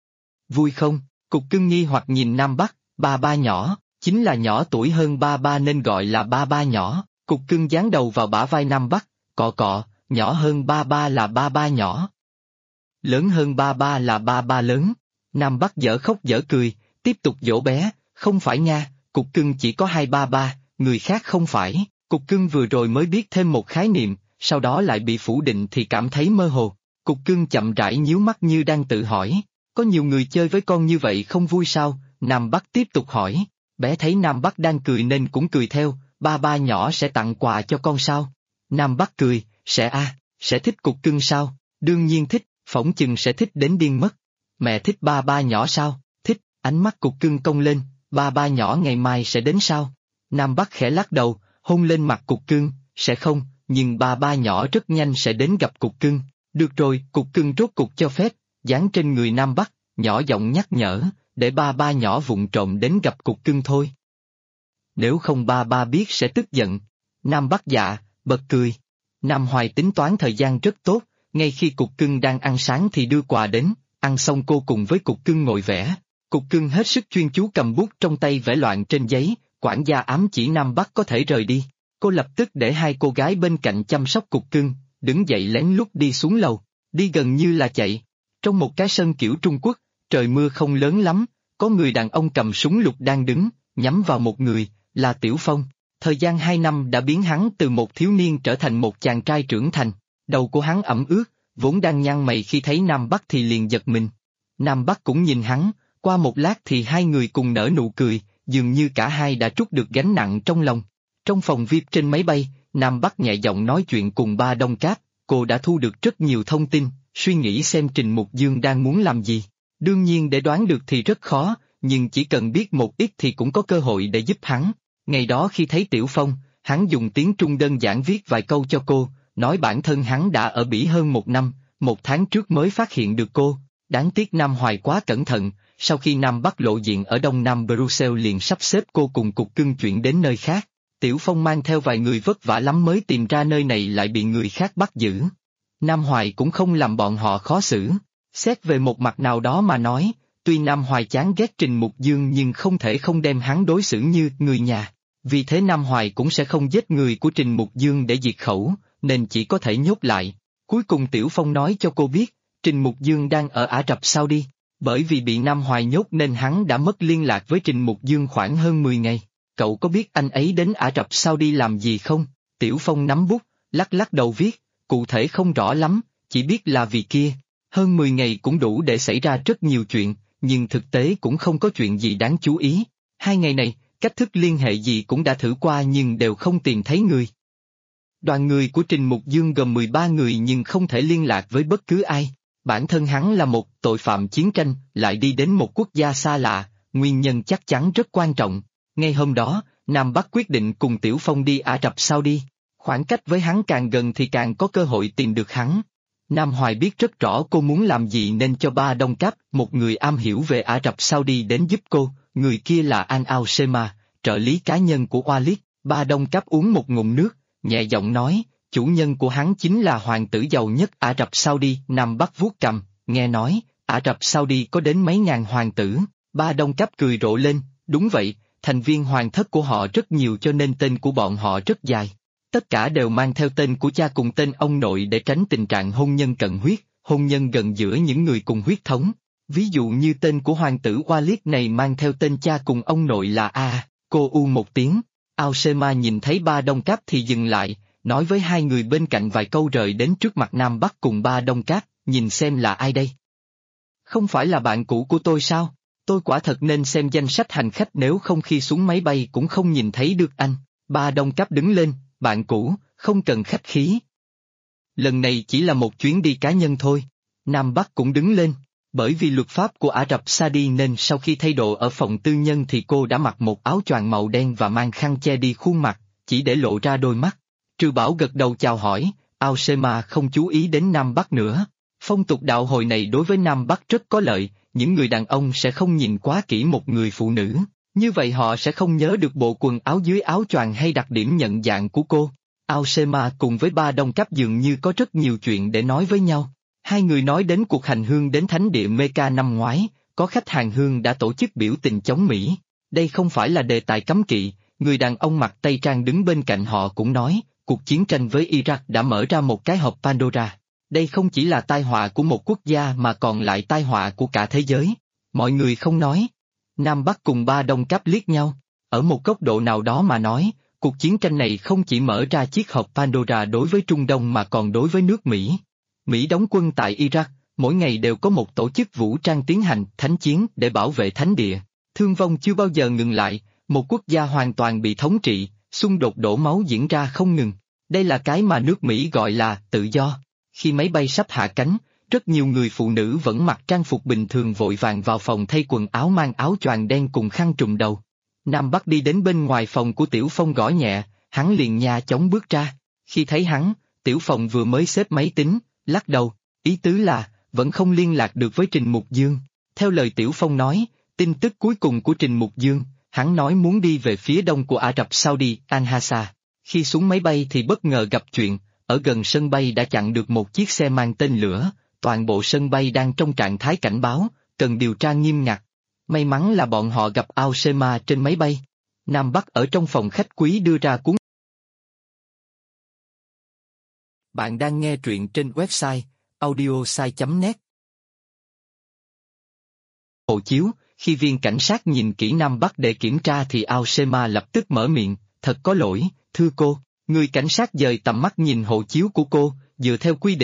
Vui không? Cục Cưng nghi hoặc nhìn Nam Bắc, ba nhỏ, chính là nhỏ tuổi hơn ba nên gọi là ba nhỏ. Cục Cưng dán đầu vào bả vai Nam Bắc, cọ, nhỏ hơn ba là ba nhỏ. Lớn hơn ba là ba lớn. Nam Bắc dở khóc dở cười, tiếp tục dỗ bé, không phải nha, Cục Cưng chỉ có 2 ba, người khác không phải. Cục Cưng vừa rồi mới biết thêm một khái niệm, sau đó lại bị phủ định thì cảm thấy mơ hồ. Cục Cưng chậm rãi nhíu mắt như đang tự hỏi, có nhiều người chơi với con như vậy không vui sao? Nam Bắc tiếp tục hỏi. Bé thấy Nam Bắc đang cười nên cũng cười theo, ba nhỏ sẽ tặng quà cho con sao? Nam Bắc cười, sẽ thích Cục Cưng sao? Đương nhiên thích, phỏng chừng sẽ thích đến điên mất. Mẹ thích ba nhỏ sao? Thích. Ánh mắt Cục Cưng cong lên, ba nhỏ ngày mai sẽ đến sao? Nam Bắc khẽ lắc đầu, hôn lên mặt Cục Cưng, sẽ không, nhưng ba nhỏ rất nhanh sẽ đến gặp Cục Cưng. Được rồi, Cục Cưng rốt cục cho phép, dán trên người Nam Bắc, nhỏ giọng nhắc nhở, để ba nhỏ vụng trộm đến gặp Cục Cưng thôi. Nếu không ba biết sẽ tức giận. Nam Bắc dạ, bật cười. Nam Hoài tính toán thời gian rất tốt, ngay khi Cục Cưng đang ăn sáng thì đưa quà đến, ăn xong cô cùng với Cục Cưng ngồi vẽ. Cục Cưng hết sức chuyên chú cầm bút trong tay vẽ loạn trên giấy, quản gia ám chỉ Nam Bắc có thể rời đi. Cô lập tức để hai cô gái bên cạnh chăm sóc Cục Cưng, đứng dậy lén lút đi xuống lầu, đi gần như là chạy. Trong một cái sân kiểu Trung Quốc, trời mưa không lớn lắm, có người đàn ông cầm súng lục đang đứng, nhắm vào một người, là Tiểu Phong. Thời gian 2 năm đã biến hắn từ một thiếu niên trở thành một chàng trai trưởng thành, đầu của hắn ẩm ướt, vốn đang nhăn mày khi thấy Nam Bắc thì liền giật mình. Nam Bắc cũng nhìn hắn, qua một lát thì hai người cùng nở nụ cười, dường như cả hai đã trút được gánh nặng trong lòng. Trong phòng VIP trên máy bay, Nam Bắc nhẹ giọng nói chuyện cùng Ba Đông Cáp, cô đã thu được rất nhiều thông tin, suy nghĩ xem Trình Mục Dương đang muốn làm gì. Đương nhiên để đoán được thì rất khó, nhưng chỉ cần biết một ít thì cũng có cơ hội để giúp hắn. Ngày đó khi thấy Tiểu Phong, hắn dùng tiếng Trung đơn giản viết vài câu cho cô, nói bản thân hắn đã ở Bỉ hơn 1 năm, 1 tháng trước mới phát hiện được cô. Đáng tiếc Nam Hoài quá cẩn thận, sau khi Nam Bắc lộ diện ở Đông Nam Brussels liền sắp xếp cô cùng cục cưng chuyển đến nơi khác. Tiểu Phong mang theo vài người vất vả lắm mới tìm ra nơi này lại bị người khác bắt giữ. Nam Hoài cũng không làm bọn họ khó xử. Xét về một mặt nào đó mà nói, tuy Nam Hoài chán ghét Trình Mục Dương nhưng không thể không đem hắn đối xử như người nhà. Vì thế Nam Hoài cũng sẽ không giết người của Trình Mục Dương để diệt khẩu, nên chỉ có thể nhốt lại. Cuối cùng Tiểu Phong nói cho cô biết, Trình Mục Dương đang ở Ả Rập Saudi. Bởi vì bị Nam Hoài nhốt nên hắn đã mất liên lạc với Trình Mục Dương khoảng hơn 10 ngày. Cậu có biết anh ấy đến Ả Rập Saudi làm gì không? Tiểu Phong nắm bút, lắc lắc đầu viết, cụ thể không rõ lắm, chỉ biết là vì kia. Hơn 10 ngày cũng đủ để xảy ra rất nhiều chuyện, nhưng thực tế cũng không có chuyện gì đáng chú ý. 2 ngày này, cách thức liên hệ gì cũng đã thử qua nhưng đều không tìm thấy người. Đoàn người của Trình Mục Dương gồm 13 người nhưng không thể liên lạc với bất cứ ai. Bản thân hắn là một tội phạm chiến tranh, lại đi đến một quốc gia xa lạ, nguyên nhân chắc chắn rất quan trọng. Ngay hôm đó, Nam Bắc quyết định cùng Tiểu Phong đi Ả Rập Saudi. Khoảng cách với hắn càng gần thì càng có cơ hội tìm được hắn. Nam Hoài biết rất rõ cô muốn làm gì nên cho Ba Đông Cáp, một người am hiểu về Ả Rập Saudi đến giúp cô, người kia là An Ao Sema, trợ lý cá nhân của Walid. Ba Đông Cáp uống một ngụm nước, nhẹ giọng nói, chủ nhân của hắn chính là hoàng tử giàu nhất Ả Rập Saudi. Nam Bắc vuốt cằm, nghe nói, Ả Rập Saudi có đến mấy ngàn hoàng tử. Ba Đông Cáp cười rộ lên, đúng vậy, thành viên hoàng thất của họ rất nhiều cho nên tên của bọn họ rất dài. Tất cả đều mang theo tên của cha cùng tên ông nội để tránh tình trạng hôn nhân cận huyết, hôn nhân gần giữa những người cùng huyết thống. Ví dụ như tên của hoàng tử Walid này mang theo tên cha cùng ông nội là A. Cô u một tiếng, Ao Sema nhìn thấy Ba Đông Cáp thì dừng lại, nói với hai người bên cạnh vài câu rời đến trước mặt Nam Bắc cùng Ba Đông Cáp, nhìn xem là ai đây. Không phải là bạn cũ của tôi sao? Tôi quả thật nên xem danh sách hành khách nếu không khi xuống máy bay cũng không nhìn thấy được anh. Ba Đông Cáp đứng lên, bạn cũ, không cần khách khí. Lần này chỉ là một chuyến đi cá nhân thôi. Nam Bắc cũng đứng lên, bởi vì luật pháp của Ả Rập Saudi nên sau khi thay đồ ở phòng tư nhân thì cô đã mặc một áo choàng màu đen và mang khăn che đi khuôn mặt, chỉ để lộ ra đôi mắt. Trừ Bảo gật đầu chào hỏi, Ao Sema không chú ý đến Nam Bắc nữa. Phong tục đạo hồi này đối với Nam Bắc rất có lợi, những người đàn ông sẽ không nhìn quá kỹ một người phụ nữ, như vậy họ sẽ không nhớ được bộ quần áo dưới áo choàng hay đặc điểm nhận dạng của cô. Ao Sema cùng với Ba Đông Cáp dường như có rất nhiều chuyện để nói với nhau. Hai người nói đến cuộc hành hương đến thánh địa Mecca năm ngoái, có khách hàng hương đã tổ chức biểu tình chống Mỹ. Đây không phải là đề tài cấm kỵ, người đàn ông mặc tây trang đứng bên cạnh họ cũng nói, cuộc chiến tranh với Iraq đã mở ra một cái hộp Pandora. Đây không chỉ là tai họa của một quốc gia mà còn lại tai họa của cả thế giới. Mọi người không nói. Nam Bắc cùng Ba Đông Cáp liếc nhau. Ở một góc độ nào đó mà nói, cuộc chiến tranh này không chỉ mở ra chiếc hộp Pandora đối với Trung Đông mà còn đối với nước Mỹ. Mỹ đóng quân tại Iraq, mỗi ngày đều có một tổ chức vũ trang tiến hành thánh chiến để bảo vệ thánh địa. Thương vong chưa bao giờ ngừng lại, một quốc gia hoàn toàn bị thống trị, xung đột đổ máu diễn ra không ngừng. Đây là cái mà nước Mỹ gọi là tự do. Khi máy bay sắp hạ cánh, rất nhiều người phụ nữ vẫn mặc trang phục bình thường vội vàng vào phòng thay quần áo mang áo choàng đen cùng khăn trùm đầu. Nam Bắc đi đến bên ngoài phòng của Tiểu Phong gõ nhẹ, hắn liền nha chóng bước ra. Khi thấy hắn, Tiểu Phong vừa mới xếp máy tính, lắc đầu, ý tứ là, vẫn không liên lạc được với Trình Mục Dương. Theo lời Tiểu Phong nói, tin tức cuối cùng của Trình Mục Dương, hắn nói muốn đi về phía đông của Ả Rập Saudi, Al-Hasa. Khi xuống máy bay thì bất ngờ gặp chuyện, ở gần sân bay đã chặn được một chiếc xe mang tên lửa, toàn bộ sân bay đang trong trạng thái cảnh báo, cần điều tra nghiêm ngặt. May mắn là bọn họ gặp Ao Sema trên máy bay. Nam Bắc ở trong phòng khách quý đưa ra cuốn. Bạn đang nghe truyện trên website audiosai.net. Hộ chiếu, khi viên cảnh sát nhìn kỹ Nam Bắc để kiểm tra thì Ao Sema lập tức mở miệng, thật có lỗi, thưa cô. Người cảnh sát dời tầm mắt nhìn hộ chiếu của cô, dựa theo quy định,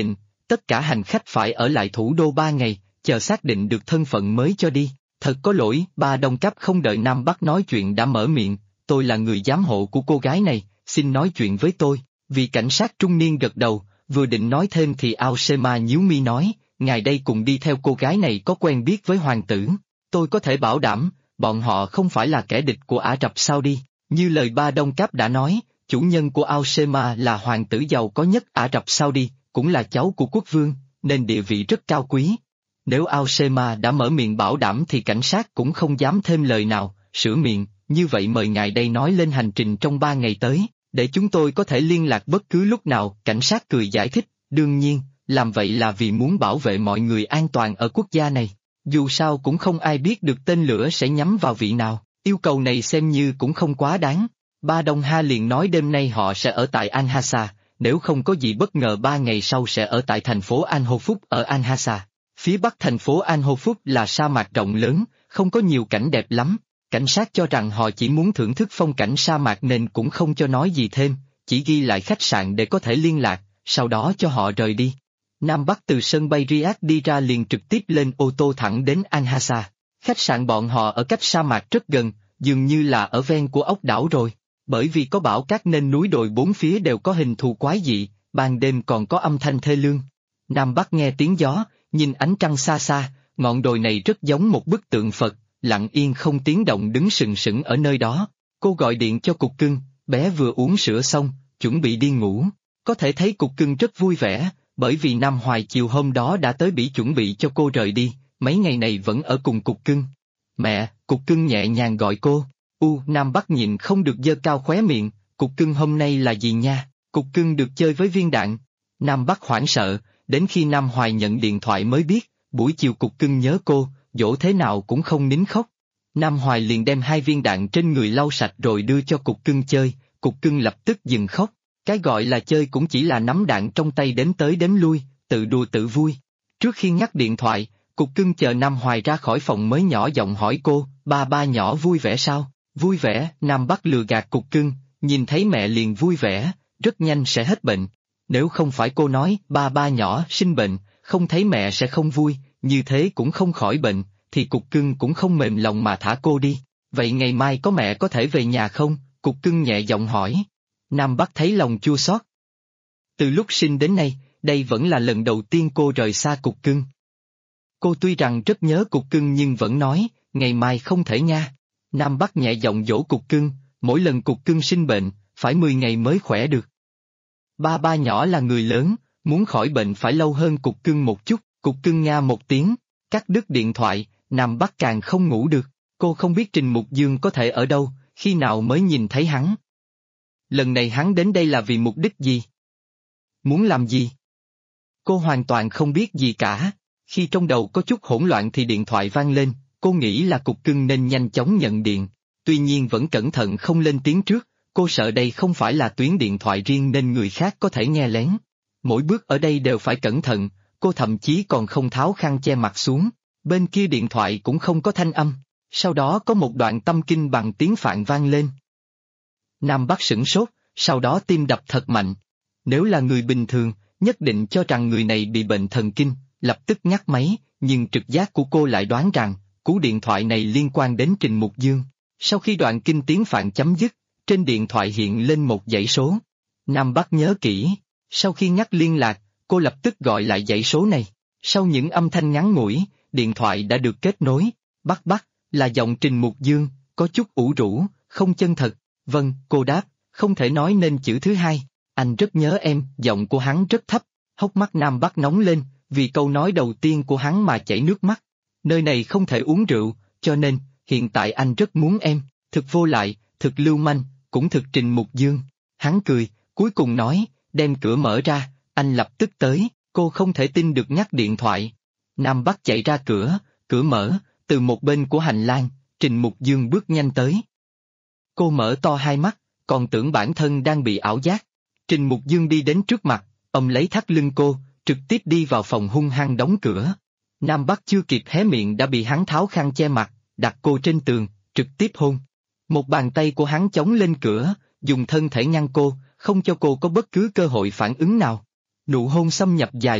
tất cả hành khách phải ở lại thủ đô 3 ngày, chờ xác định được thân phận mới cho đi. Thật có lỗi, Ba Đông Cáp không đợi Nam Bắc nói chuyện đã mở miệng, tôi là người giám hộ của cô gái này, xin nói chuyện với tôi. Vị cảnh sát trung niên gật đầu, vừa định nói thêm thì Aosema nhíu mi nói, ngài đây cùng đi theo cô gái này có quen biết với hoàng tử. Tôi có thể bảo đảm, bọn họ không phải là kẻ địch của Ả Rập Saudi. Như lời Ba Đông Cáp đã nói, chủ nhân của Aosema là hoàng tử giàu có nhất Ả Rập Saudi, cũng là cháu của quốc vương, nên địa vị rất cao quý. Nếu Aosema đã mở miệng bảo đảm thì cảnh sát cũng không dám thêm lời nào, sửa miệng, như vậy mời ngài đây nói lên hành trình trong 3 ngày tới, để chúng tôi có thể liên lạc bất cứ lúc nào. Cảnh sát cười giải thích, đương nhiên, làm vậy là vì muốn bảo vệ mọi người an toàn ở quốc gia này. Dù sao cũng không ai biết được tên lửa sẽ nhắm vào vị nào, yêu cầu này xem như cũng không quá đáng. Ba Đông Ha liền nói đêm nay họ sẽ ở tại Al-Hasa, nếu không có gì bất ngờ 3 ngày sau sẽ ở tại thành phố Al-Hofuf ở Al-Hasa. Phía bắc thành phố Al-Hofuf là sa mạc rộng lớn, không có nhiều cảnh đẹp lắm. Cảnh sát cho rằng họ chỉ muốn thưởng thức phong cảnh sa mạc nên cũng không cho nói gì thêm, chỉ ghi lại khách sạn để có thể liên lạc, sau đó cho họ rời đi. Nam Bắc từ sân bay Riyadh đi ra liền trực tiếp lên ô tô thẳng đến Al-Hasa. Khách sạn bọn họ ở cách sa mạc rất gần, dường như là ở ven của ốc đảo rồi. Bởi vì có bão cát nên núi đồi bốn phía đều có hình thù quái dị, ban đêm còn có âm thanh thê lương. Nam Bắc nghe tiếng gió, nhìn ánh trăng xa xa, ngọn đồi này rất giống một bức tượng Phật, lặng yên không tiếng động đứng sừng sững ở nơi đó. Cô gọi điện cho Cục Cưng, bé vừa uống sữa xong, chuẩn bị đi ngủ. Có thể thấy Cục Cưng rất vui vẻ, bởi vì Nam Hoài chiều hôm đó đã tới Bỉ chuẩn bị cho cô rời đi, mấy ngày này vẫn ở cùng Cục Cưng. Mẹ, Cục Cưng nhẹ nhàng gọi cô. Nam Bắc nhịn không được giơ cao khóe miệng, Cục Cưng hôm nay là gì nha? Cục Cưng được chơi với viên đạn. Nam Bắc hoảng sợ, đến khi Nam Hoài nhận điện thoại mới biết, buổi chiều Cục Cưng nhớ cô, dỗ thế nào cũng không nín khóc. Nam Hoài liền đem 2 viên đạn trên người lau sạch rồi đưa cho Cục Cưng chơi, Cục Cưng lập tức dừng khóc. Cái gọi là chơi cũng chỉ là nắm đạn trong tay đếm tới đếm lui, tự đùa tự vui. Trước khi ngắt điện thoại, Cục Cưng chờ Nam Hoài ra khỏi phòng mới nhỏ giọng hỏi cô, ba nhỏ vui vẻ sao? Vui vẻ, Nam Bắc lừa gạt Cục Cưng, nhìn thấy mẹ liền vui vẻ, rất nhanh sẽ hết bệnh. Nếu không phải cô nói ba nhỏ sinh bệnh, không thấy mẹ sẽ không vui, như thế cũng không khỏi bệnh, thì Cục Cưng cũng không mềm lòng mà thả cô đi. Vậy ngày mai có mẹ có thể về nhà không? Cục Cưng nhẹ giọng hỏi. Nam Bắc thấy lòng chua xót. Từ lúc sinh đến nay, đây vẫn là lần đầu tiên cô rời xa Cục Cưng. Cô tuy rằng rất nhớ Cục Cưng nhưng vẫn nói, ngày mai không thể nha. Nam Bắc nhẹ giọng dỗ Cục Cưng, mỗi lần Cục Cưng sinh bệnh, phải 10 ngày mới khỏe được. Ba nhỏ là người lớn, muốn khỏi bệnh phải lâu hơn Cục Cưng một chút. Cục Cưng nga một tiếng, cắt đứt điện thoại, Nam Bắc càng không ngủ được. Cô không biết Trình Mục Dương có thể ở đâu, khi nào mới nhìn thấy hắn. Lần này hắn đến đây là vì mục đích gì? Muốn làm gì? Cô hoàn toàn không biết gì cả. Khi trong đầu có chút hỗn loạn thì điện thoại vang lên, cô nghĩ là Cục Cưng nên nhanh chóng nhận điện. Tuy nhiên vẫn cẩn thận không lên tiếng trước, cô sợ đây không phải là tuyến điện thoại riêng nên người khác có thể nghe lén. Mỗi bước ở đây đều phải cẩn thận, cô thậm chí còn không tháo khăn che mặt xuống. Bên kia điện thoại cũng không có thanh âm, sau đó có một đoạn tâm kinh bằng tiếng Phạn vang lên. Nam Bắc sửng sốt, sau đó tim đập thật mạnh. Nếu là người bình thường, nhất định cho rằng người này bị bệnh thần kinh, lập tức ngắt máy, nhưng trực giác của cô lại đoán rằng, cú điện thoại này liên quan đến Trình Mục Dương. Sau khi đoạn kinh tiếng Phạn chấm dứt, trên điện thoại hiện lên một dãy số. Nam Bắc nhớ kỹ, sau khi ngắt liên lạc, cô lập tức gọi lại dãy số này. Sau những âm thanh ngắn ngủi, điện thoại đã được kết nối. Bắc, là giọng Trình Mục Dương, có chút ủ rũ, không chân thật. Vâng, cô đáp, không thể nói nên chữ thứ hai. Anh rất nhớ em, giọng của hắn rất thấp. Hốc mắt Nam Bắc nóng lên, vì câu nói đầu tiên của hắn mà chảy nước mắt. Nơi này không thể uống rượu, cho nên, hiện tại anh rất muốn em, thực vô lại, thực lưu manh, cũng thực Trình Mục Dương. Hắn cười, cuối cùng nói, đem cửa mở ra, anh lập tức tới. Cô không thể tin được ngắt điện thoại. Nam Bắc chạy ra cửa, cửa mở, từ một bên của hành lang, Trình Mục Dương bước nhanh tới. Cô mở to hai mắt, còn tưởng bản thân đang bị ảo giác. Trình Mục Dương đi đến trước mặt, ông lấy thắt lưng cô, trực tiếp đi vào phòng hung hăng đóng cửa. Nam Bắc chưa kịp hé miệng đã bị hắn tháo khăn che mặt, đặt cô trên tường, trực tiếp hôn. Một bàn tay của hắn chống lên cửa, dùng thân thể ngăn cô, không cho cô có bất cứ cơ hội phản ứng nào. Nụ hôn xâm nhập dài lâu,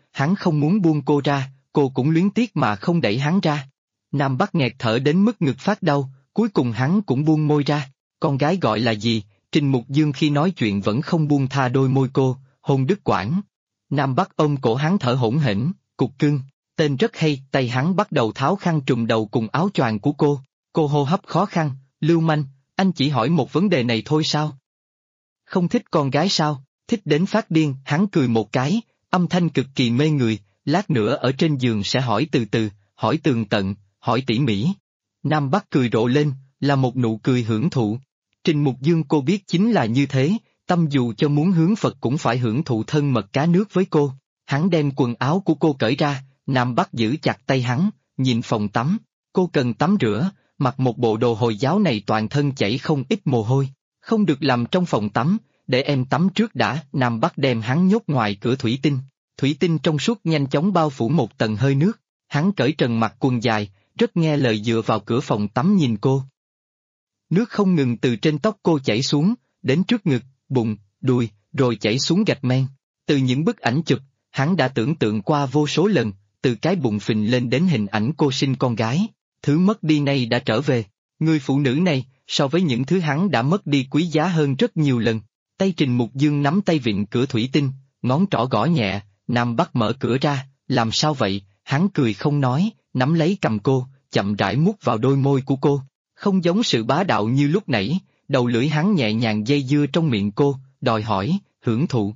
hắn không muốn buông cô ra, cô cũng luyến tiếc mà không đẩy hắn ra. Nam Bắc nghẹt thở đến mức ngực phát đau, cuối cùng hắn cũng buông môi ra. Con gái gọi là gì? Trình Mục Dương khi nói chuyện vẫn không buông tha đôi môi cô, hôn đứt quãng. Nam Bắc ôm cổ hắn thở hổn hển, cục cưng, tên rất hay, tay hắn bắt đầu tháo khăn trùm đầu cùng áo choàng của cô. Cô hô hấp khó khăn, lưu manh, anh chỉ hỏi một vấn đề này thôi sao? Không thích con gái sao? Thích đến phát điên, hắn cười một cái, âm thanh cực kỳ mê người, lát nữa ở trên giường sẽ hỏi từ từ, hỏi tường tận, hỏi tỉ mỉ. Nam Bắc cười rộ lên, là một nụ cười hưởng thụ. Trình Mục Dương cô biết chính là như thế, tâm dù cho muốn hướng Phật cũng phải hưởng thụ thân mật cá nước với cô. Hắn đem quần áo của cô cởi ra, Nam Bắc giữ chặt tay hắn, nhìn phòng tắm. Cô cần tắm rửa, mặc một bộ đồ Hồi giáo này toàn thân chảy không ít mồ hôi. Không được làm trong phòng tắm, để em tắm trước đã. Nam Bắc đem hắn nhốt ngoài cửa thủy tinh. Thủy tinh trong suốt nhanh chóng bao phủ một tầng hơi nước. Hắn cởi trần mặc quần dài, rất nghe lời dựa vào cửa phòng tắm nhìn cô. Nước không ngừng từ trên tóc cô chảy xuống, đến trước ngực, bụng, đùi, rồi chảy xuống gạch men. Từ những bức ảnh chụp, hắn đã tưởng tượng qua vô số lần, từ cái bụng phình lên đến hình ảnh cô sinh con gái. Thứ mất đi này đã trở về. Người phụ nữ này, so với những thứ hắn đã mất đi quý giá hơn rất nhiều lần. Tay Trình Mục Dương nắm tay vịn cửa thủy tinh, ngón trỏ gõ nhẹ, Nam Bắc mở cửa ra, làm sao vậy? Hắn cười không nói, nắm lấy cầm cô, chậm rãi mút vào đôi môi của cô. Không giống sự bá đạo như lúc nãy, đầu lưỡi hắn nhẹ nhàng dây dưa trong miệng cô, đòi hỏi, hưởng thụ.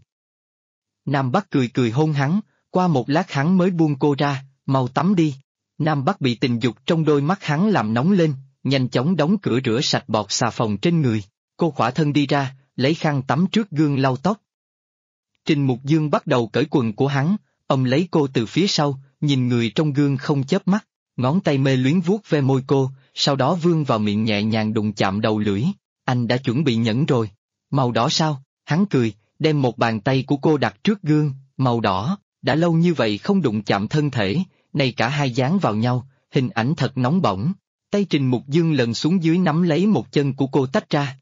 Nam Bắc cười cười hôn hắn, qua một lát hắn mới buông cô ra, mau tắm đi. Nam Bắc bị tình dục trong đôi mắt hắn làm nóng lên, nhanh chóng đóng cửa rửa sạch bọt xà phòng trên người. Cô khỏa thân đi ra, lấy khăn tắm trước gương lau tóc. Trình Mục Dương bắt đầu cởi quần của hắn, ôm lấy cô từ phía sau, nhìn người trong gương không chớp mắt, ngón tay mê luyến vuốt ve môi cô, sau đó vươn vào miệng nhẹ nhàng đụng chạm đầu lưỡi. Anh đã chuẩn bị nhẫn rồi. Màu đỏ sao? Hắn cười, đem một bàn tay của cô đặt trước gương, màu đỏ, đã lâu như vậy không đụng chạm thân thể, này cả hai dán vào nhau, hình ảnh thật nóng bỏng. Tay Trình Mục Dương lần xuống dưới nắm lấy một chân của cô tách ra.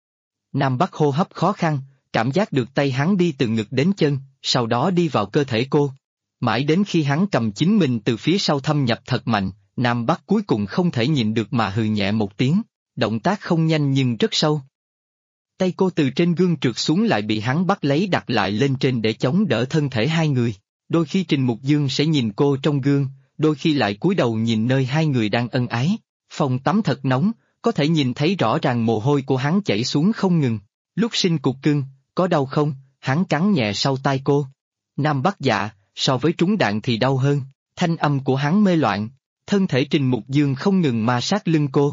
Nam Bắc hô hấp khó khăn, cảm giác được tay hắn đi từ ngực đến chân, sau đó đi vào cơ thể cô. Mãi đến khi hắn cầm chính mình từ phía sau thâm nhập thật mạnh, Nam Bắc cuối cùng không thể nhịn được mà hừ nhẹ một tiếng, động tác không nhanh nhưng rất sâu. Tay cô từ trên gương trượt xuống lại bị hắn bắt lấy đặt lại lên trên để chống đỡ thân thể hai người. Đôi khi Trình Mục Dương sẽ nhìn cô trong gương, đôi khi lại cúi đầu nhìn nơi hai người đang ân ái. Phòng tắm thật nóng, có thể nhìn thấy rõ ràng mồ hôi của hắn chảy xuống không ngừng. Lúc sinh cục cưng, có đau không? Hắn cắn nhẹ sau tai cô. Nam Bắc dạ, so với trúng đạn thì đau hơn. Thanh âm của hắn mê loạn, thân thể Trình Mục Dương không ngừng ma sát lưng cô.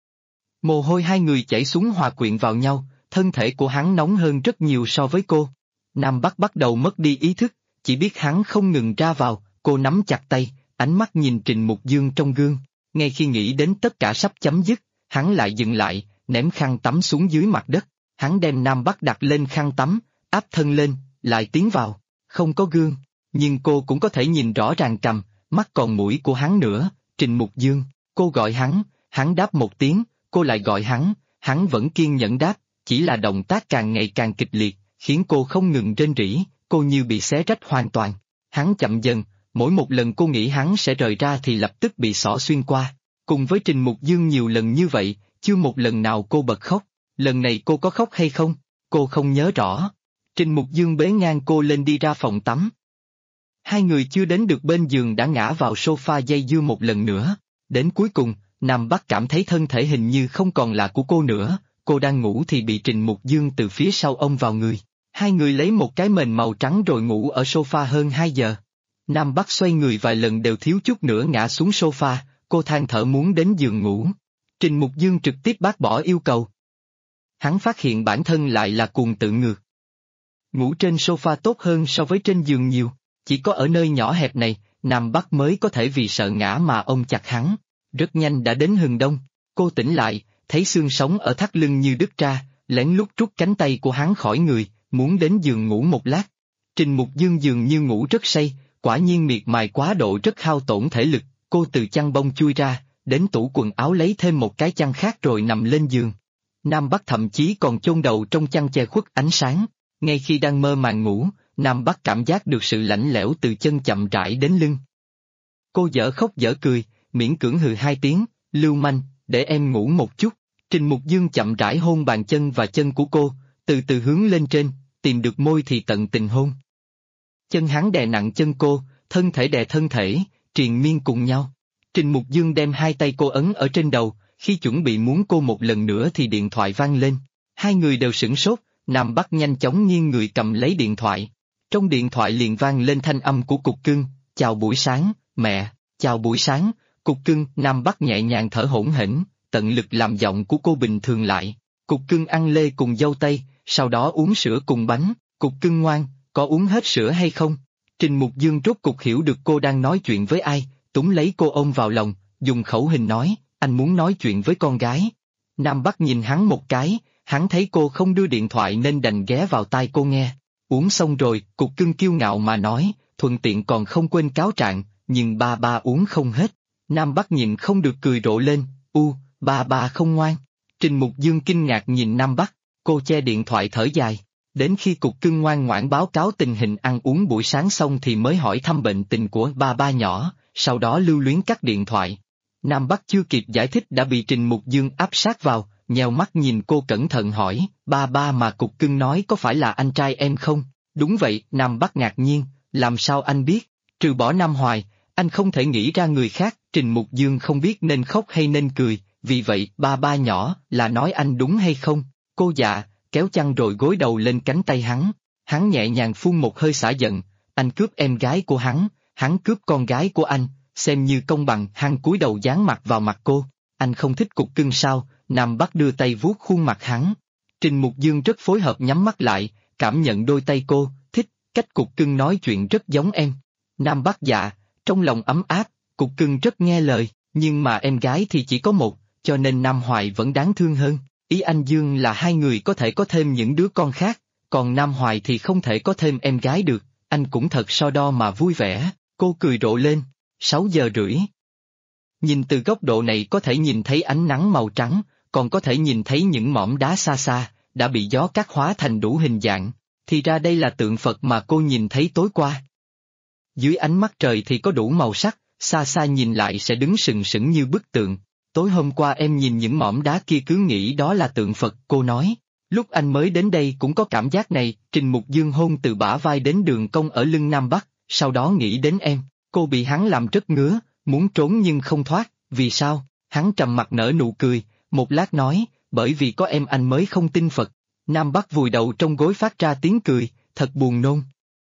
Mồ hôi hai người chảy xuống hòa quyện vào nhau, thân thể của hắn nóng hơn rất nhiều so với cô. Nam Bắc bắt đầu mất đi ý thức, chỉ biết hắn không ngừng ra vào, cô nắm chặt tay, ánh mắt nhìn Trình Mục Dương trong gương. Ngay khi nghĩ đến tất cả sắp chấm dứt, hắn lại dừng lại, ném khăn tắm xuống dưới mặt đất. Hắn đem Nam Bắc đặt lên khăn tắm, áp thân lên, lại tiến vào. Không có gương, nhưng cô cũng có thể nhìn rõ ràng cằm, mắt còn mũi của hắn nữa. Trình Mục Dương, cô gọi hắn đáp một tiếng, cô lại gọi hắn vẫn kiên nhẫn đáp, chỉ là động tác càng ngày càng kịch liệt, khiến cô không ngừng rên rỉ, cô như bị xé rách hoàn toàn. Hắn chậm dần, mỗi một lần cô nghĩ hắn sẽ rời ra thì lập tức bị xỏ xuyên qua. Cùng với Trình Mục Dương nhiều lần như vậy, chưa một lần nào cô bật khóc. Lần này cô có khóc hay không? Cô không nhớ rõ. Trình Mục Dương bế ngang cô lên đi ra phòng tắm. Hai người chưa đến được bên giường đã ngã vào sofa dây dưa một lần nữa. Đến cuối cùng, Nam Bắc cảm thấy thân thể hình như không còn là của cô nữa, cô đang ngủ thì bị Trình Mục Dương từ phía sau ôm vào người. Hai người lấy một cái mền màu trắng rồi ngủ ở sofa hơn 2 giờ. Nam Bắc xoay người vài lần đều thiếu chút nữa ngã xuống sofa, cô than thở muốn đến giường ngủ. Trình Mục Dương trực tiếp bác bỏ yêu cầu. Hắn phát hiện bản thân lại là cuồng tự ngược. Ngủ trên sofa tốt hơn so với trên giường nhiều, chỉ có ở nơi nhỏ hẹp này, Nam Bắc mới có thể vì sợ ngã mà ôm chặt hắn. Rất nhanh đã đến hừng đông, cô tỉnh lại, thấy xương sống ở thắt lưng như đứt ra, lén lút rút cánh tay của hắn khỏi người, muốn đến giường ngủ một lát. Trình Mục Dương dường như ngủ rất say, quả nhiên miệt mài quá độ rất hao tổn thể lực, cô từ chăn bông chui ra, đến tủ quần áo lấy thêm một cái chăn khác rồi nằm lên giường. Nam Bắc thậm chí còn chôn đầu trong chăn che khuất ánh sáng. Ngay khi đang mơ màng ngủ, Nam Bắc cảm giác được sự lạnh lẽo từ chân chậm rãi đến lưng. Cô dở khóc dở cười, miễn cưỡng hừ hai tiếng, lưu manh, để em ngủ một chút. Trình Mục Dương chậm rãi hôn bàn chân và chân của cô, từ từ hướng lên trên, tìm được môi thì tận tình hôn. Chân hắn đè nặng chân cô, thân thể đè thân thể, triền miên cùng nhau. Trình Mục Dương đem hai tay cô ấn ở trên đầu, khi chuẩn bị muốn cô một lần nữa thì điện thoại vang lên. Hai người đều sửng sốt, Nam Bắc nhanh chóng nghiêng người cầm lấy điện thoại. Trong điện thoại liền vang lên thanh âm của Cục Cưng, chào buổi sáng, mẹ, chào buổi sáng, Cục Cưng. Nam Bắc nhẹ nhàng thở hổn hển, tận lực làm giọng của cô bình thường lại. Cục Cưng ăn lê cùng dâu tây, sau đó uống sữa cùng bánh. Cục Cưng ngoan, có uống hết sữa hay không? Trình Mục Dương rốt cục hiểu được cô đang nói chuyện với ai, túm lấy cô ôm vào lòng, dùng khẩu hình nói, anh muốn nói chuyện với con gái. Nam Bắc nhìn hắn một cái, hắn thấy cô không đưa điện thoại nên đành ghé vào tai cô nghe. Uống xong rồi, Cục Cưng kiêu ngạo mà nói, thuận tiện còn không quên cáo trạng, nhưng ba uống không hết. Nam Bắc nhịn không được cười rộ lên, ba không ngoan. Trình Mục Dương kinh ngạc nhìn Nam Bắc, cô che điện thoại thở dài. Đến khi Cục Cưng ngoan ngoãn báo cáo tình hình ăn uống buổi sáng xong thì mới hỏi thăm bệnh tình của ba nhỏ, sau đó lưu luyến cắt điện thoại. Nam Bắc chưa kịp giải thích đã bị Trình Mục Dương áp sát vào, nheo mắt nhìn cô cẩn thận hỏi, ba mà Cục Cưng nói có phải là anh trai em không? Đúng vậy, Nam Bắc ngạc nhiên, làm sao anh biết? Trừ bỏ Nam Hoài, anh không thể nghĩ ra người khác. Trình Mục Dương không biết nên khóc hay nên cười, vì vậy ba nhỏ là nói anh đúng hay không? Cô dạ, kéo chăn rồi gối đầu lên cánh tay hắn nhẹ nhàng phun một hơi xả giận, anh cướp em gái của hắn cướp con gái của anh, xem như công bằng. Hắn cúi đầu dán mặt vào mặt cô, anh không thích Cục Cưng sao? Nam Bắc đưa tay vuốt khuôn mặt hắn. Trình Mục Dương rất phối hợp nhắm mắt lại, cảm nhận đôi tay cô, thích, cách Cục Cưng nói chuyện rất giống em. Nam Bắc dạ, trong lòng ấm áp, Cục Cưng rất nghe lời, nhưng mà em gái thì chỉ có một, cho nên Nam Hoài vẫn đáng thương hơn. Ý anh Dương là hai người có thể có thêm những đứa con khác, còn Nam Hoài thì không thể có thêm em gái được, anh cũng thật so đo mà vui vẻ. Cô cười rộ lên, 6:30. Nhìn từ góc độ này có thể nhìn thấy ánh nắng màu trắng, còn có thể nhìn thấy những mỏm đá xa xa, đã bị gió cắt hóa thành đủ hình dạng, thì ra đây là tượng Phật mà cô nhìn thấy tối qua. Dưới ánh mắt trời thì có đủ màu sắc, xa xa nhìn lại sẽ đứng sừng sững như bức tượng. Tối hôm qua em nhìn những mỏm đá kia cứ nghĩ đó là tượng Phật, cô nói. Lúc anh mới đến đây cũng có cảm giác này. Trình Mục Dương hôn từ bả vai đến đường cong ở lưng Nam Bắc, sau đó nghĩ đến em. Cô bị hắn làm rất ngứa, muốn trốn nhưng không thoát, vì sao? Hắn trầm mặt nở nụ cười, một lát nói, bởi vì có em anh mới không tin Phật. Nam Bắc vùi đầu trong gối phát ra tiếng cười, thật buồn nôn.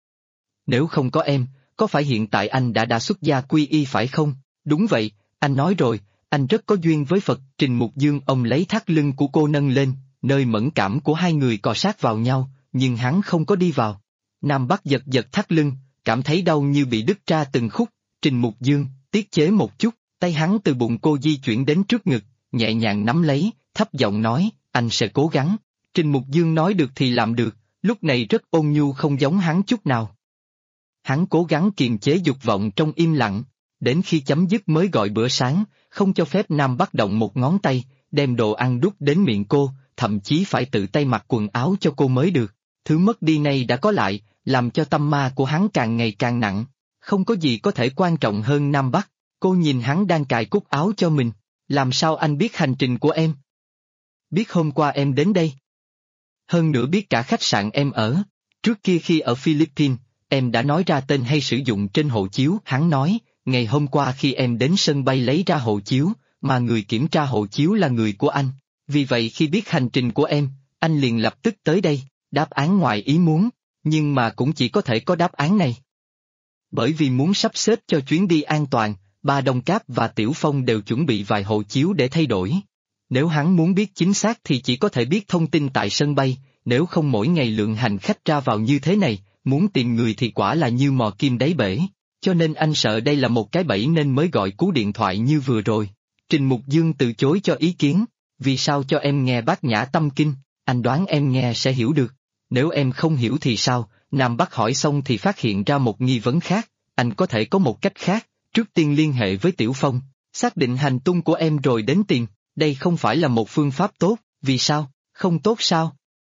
Nếu không có em, có phải hiện tại anh đã xuất gia quy y phải không? Đúng vậy, anh nói rồi, anh rất có duyên với Phật. Trình Mục Dương ông lấy thắt lưng của cô nâng lên, nơi mẫn cảm của hai người cọ sát vào nhau, nhưng hắn không có đi vào. Nam Bắc giật giật thắt lưng, cảm thấy đau như bị đứt ra từng khúc. Trình Mục Dương, tiết chế một chút, tay hắn từ bụng cô di chuyển đến trước ngực, nhẹ nhàng nắm lấy, thấp giọng nói, anh sẽ cố gắng. Trình Mục Dương nói được thì làm được, lúc này rất ôn nhu không giống hắn chút nào. Hắn cố gắng kiềm chế dục vọng trong im lặng, đến khi chấm dứt mới gọi bữa sáng, không cho phép Nam Bắc động một ngón tay, đem đồ ăn đút đến miệng cô, thậm chí phải tự tay mặc quần áo cho cô mới được. Thứ mất đi này đã có lại, làm cho tâm ma của hắn càng ngày càng nặng. Không có gì có thể quan trọng hơn Nam Bắc. Cô nhìn hắn đang cài cúc áo cho mình. Làm sao anh biết hành trình của em? Biết hôm qua em đến đây. Hơn nữa biết cả khách sạn em ở. Trước kia khi ở Philippines, em đã nói ra tên hay sử dụng trên hộ chiếu. Hắn nói, ngày hôm qua khi em đến sân bay lấy ra hộ chiếu, mà người kiểm tra hộ chiếu là người của anh. Vì vậy khi biết hành trình của em, anh liền lập tức tới đây. Đáp án ngoài ý muốn, nhưng mà cũng chỉ có thể có đáp án này. Bởi vì muốn sắp xếp cho chuyến đi an toàn, ba Đông Cáp và Tiểu Phong đều chuẩn bị vài hộ chiếu để thay đổi. Nếu hắn muốn biết chính xác thì chỉ có thể biết thông tin tại sân bay, nếu không mỗi ngày lượng hành khách ra vào như thế này, muốn tìm người thì quả là như mò kim đáy bể. Cho nên anh sợ đây là một cái bẫy nên mới gọi cú điện thoại như vừa rồi. Trình Mục Dương từ chối cho ý kiến, vì sao cho em nghe Bát Nhã Tâm Kinh, anh đoán em nghe sẽ hiểu được. Nếu em không hiểu thì sao? Nam Bắc hỏi xong thì phát hiện ra một nghi vấn khác, anh có thể có một cách khác, trước tiên liên hệ với Tiểu Phong, xác định hành tung của em rồi đến tìm, đây không phải là một phương pháp tốt, vì sao, không tốt sao?